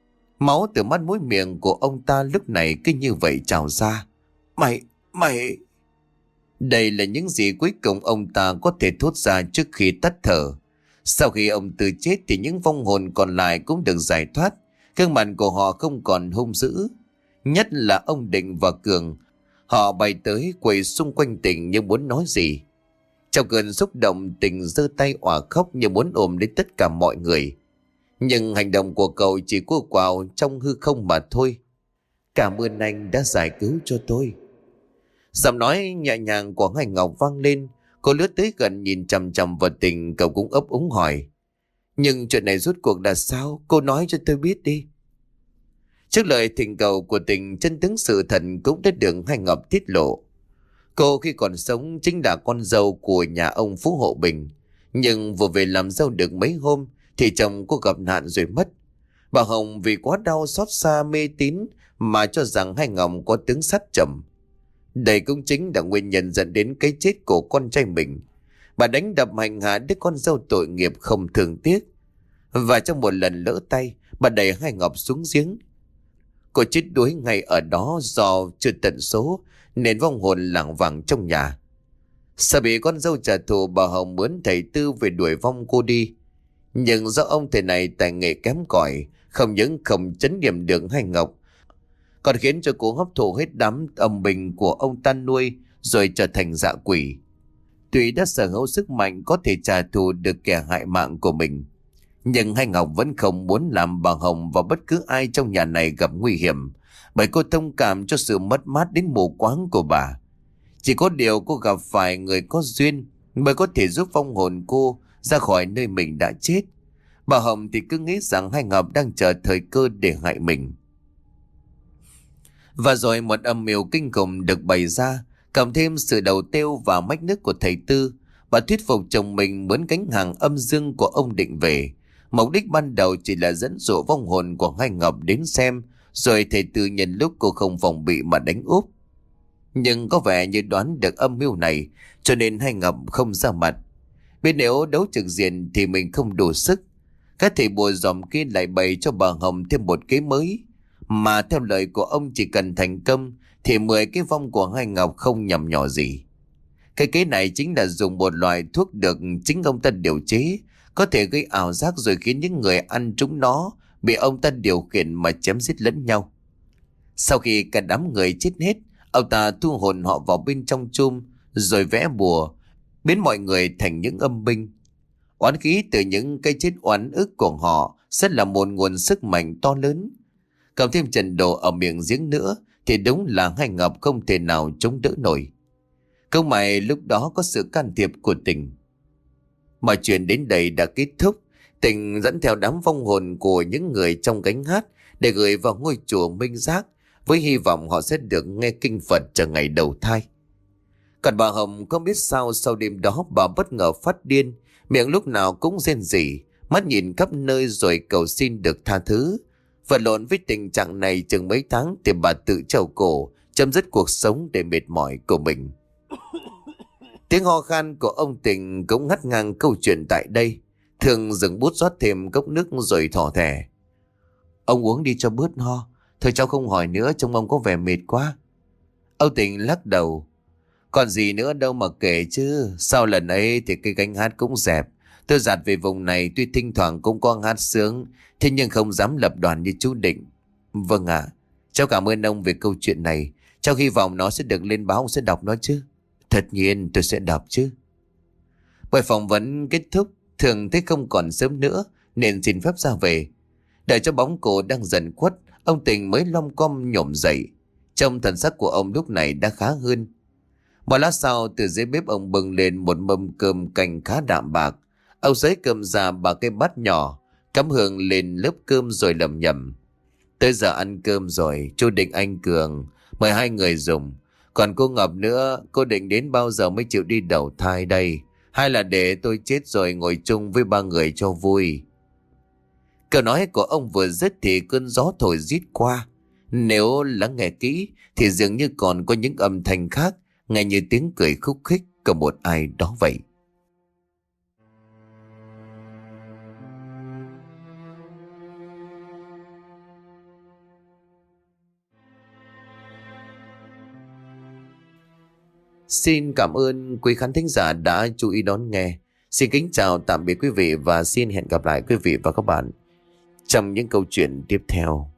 A: Máu từ mắt mũi miệng của ông ta lúc này cứ như vậy trào ra. Mày, mày... Đây là những gì cuối cùng ông ta có thể thốt ra trước khi tắt thở. Sau khi ông Tư chết thì những vong hồn còn lại cũng được giải thoát. Gương mặt của họ không còn hung dữ. Nhất là ông Định và Cường. Họ bay tới quay xung quanh Tình như muốn nói gì. Trong cơn xúc động, Tình giơ tay òa khóc như muốn ôm lấy tất cả mọi người. Nhưng hành động của cậu chỉ cô quào trong hư không mà thôi. Cảm ơn anh đã giải cứu cho tôi. Giọng nói nhẹ nhàng của Hải Ngọc vang lên. Cô lướt tới gần nhìn chằm chằm vào Tình, cậu cũng ấp úng hỏi. Nhưng chuyện này rốt cuộc là sao? Cô nói cho tôi biết đi. Trước lời thỉnh cầu của Tình, chân tướng sự thật cũng đã được Hải Ngọc tiết lộ. Cô khi còn sống chính là con dâu của nhà ông Phú Hộ Bình. Nhưng vừa về làm dâu được mấy hôm thì chồng cô gặp nạn rồi mất. Bà Hồng vì quá đau xót xa mê tín mà cho rằng Hải Ngọc có tướng sát chồng. Đây cũng chính là nguyên nhân dẫn đến cái chết của con trai mình. Bà đánh đập hành hạ đứa con dâu tội nghiệp không thương tiếc. Và trong một lần lỡ tay, bà đẩy Hải Ngọc xuống giếng. Cô chết đuối ngay ở đó do chưa tận số nên vong hồn lảng vảng trong nhà. Sợ bị con dâu trả thù, bà Hồng mướn thầy Tư về đuổi vong cô đi. Nhưng do ông thầy này tài nghệ kém cỏi, không những không chấn nghiệm được Hải Ngọc, còn khiến cho cô hấp thụ hết đám âm bình của ông ta nuôi rồi trở thành dạ quỷ. Tuy đã sở hữu sức mạnh có thể trả thù được kẻ hại mạng của mình, nhưng Hải Ngọc vẫn không muốn làm bà Hồng và bất cứ ai trong nhà này gặp nguy hiểm, bởi cô thông cảm cho sự mất mát đến mù quáng của bà. Chỉ có điều cô gặp phải người có duyên mới có thể giúp vong hồn cô ra khỏi nơi mình đã chết. Bà Hồng thì cứ nghĩ rằng Hải Ngọc đang chờ thời cơ để hại mình. Và rồi một âm mưu kinh khủng được bày ra, cộng thêm sự đầu tiêu và mách nước của thầy Tư. Bà thuyết phục chồng mình mướn gánh hàng âm dương của ông Định về. Mục đích ban đầu chỉ là dẫn dụ vong hồn của Hải Ngọc đến xem, rồi thầy Tư nhân lúc cô không phòng bị mà đánh úp. Nhưng có vẻ như đoán được âm mưu này, cho nên Hải Ngọc không ra mặt. Biết nếu đấu trực diện thì mình không đủ sức. Các thầy bùa dòm kia lại bày cho bà Hồng thêm một kế mới, mà theo lời của ông chỉ cần thành công thì mười cái vong của Hải Ngọc không nhầm nhỏ gì. Cái kế này chính là dùng một loại thuốc được chính ông ta điều chế, có thể gây ảo giác rồi khiến những người ăn trúng nó bị ông ta điều khiển mà chém giết lẫn nhau. Sau khi cả đám người chết hết, ông ta thu hồn họ vào bên trong chum rồi vẽ bùa, biến mọi người thành những âm binh. Oán khí từ những cái chết oán ức của họ sẽ là một nguồn sức mạnh to lớn. Cộng thêm trận đồ ở miệng giếng nữa thì đúng là Hải Ngọc không thể nào chống đỡ nổi. Không may lúc đó có sự can thiệp của Tình. Mọi chuyện đến đây đã kết thúc. Tình dẫn theo đám vong hồn của những người trong gánh hát để gửi vào ngôi chùa Minh Giác, với hy vọng họ sẽ được nghe kinh Phật cho ngày đầu thai. Còn bà Hồng không biết sao sau đêm đó bà bất ngờ phát điên, miệng lúc nào cũng rên rỉ, mắt nhìn khắp nơi rồi cầu xin được tha thứ. Vật lộn với tình trạng này chừng mấy tháng thì bà tự treo cổ, chấm dứt cuộc sống để mệt mỏi của mình. Tiếng ho khan của ông Tình cũng ngắt ngang câu chuyện tại đây. Thường dừng bút rót thêm cốc nước rồi thỏ thẻ. Ông uống đi cho bớt ho. Thôi cháu không hỏi nữa, trông ông có vẻ mệt quá. Ông Tình lắc đầu. Còn gì nữa đâu mà kể chứ. Sau lần ấy thì cái gánh hát cũng dẹp. Tôi giặt về vùng này tuy thỉnh thoảng cũng có hát sướng, thế nhưng không dám lập đoàn như chú Định. Vâng ạ, cháu cảm ơn ông về câu chuyện này. Cháu hy vọng nó sẽ được lên báo, ông sẽ đọc nó chứ. Tất nhiên tôi sẽ đọc chứ. Buổi phỏng vấn kết thúc, Thường thấy không còn sớm nữa nên xin phép ra về. Đợi cho bóng cổ đang dần khuất, ông Tình mới lom com nhổm dậy. Trông thần sắc của ông lúc này đã khá hơn. Một lát sau, từ dưới bếp ông bưng lên một mâm cơm canh khá đạm bạc. Ông xới cơm ra bằng cái bát nhỏ, cắm hương lên lớp cơm rồi lẩm nhẩm. Tới giờ ăn cơm rồi, chú Định, anh Cường mời hai người dùng. Còn cô Ngọc nữa, cô định đến bao giờ mới chịu đi đầu thai đây? Hay là để tôi chết rồi ngồi chung với ba người cho vui? Câu nói của ông vừa dứt thì cơn gió thổi rít qua. Nếu lắng nghe kỹ thì dường như còn có những âm thanh khác, nghe như tiếng cười khúc khích của một ai đó vậy. Xin cảm ơn quý khán thính giả đã chú ý đón nghe. Xin kính chào tạm biệt quý vị và xin hẹn gặp lại quý vị và các bạn trong những câu chuyện tiếp theo.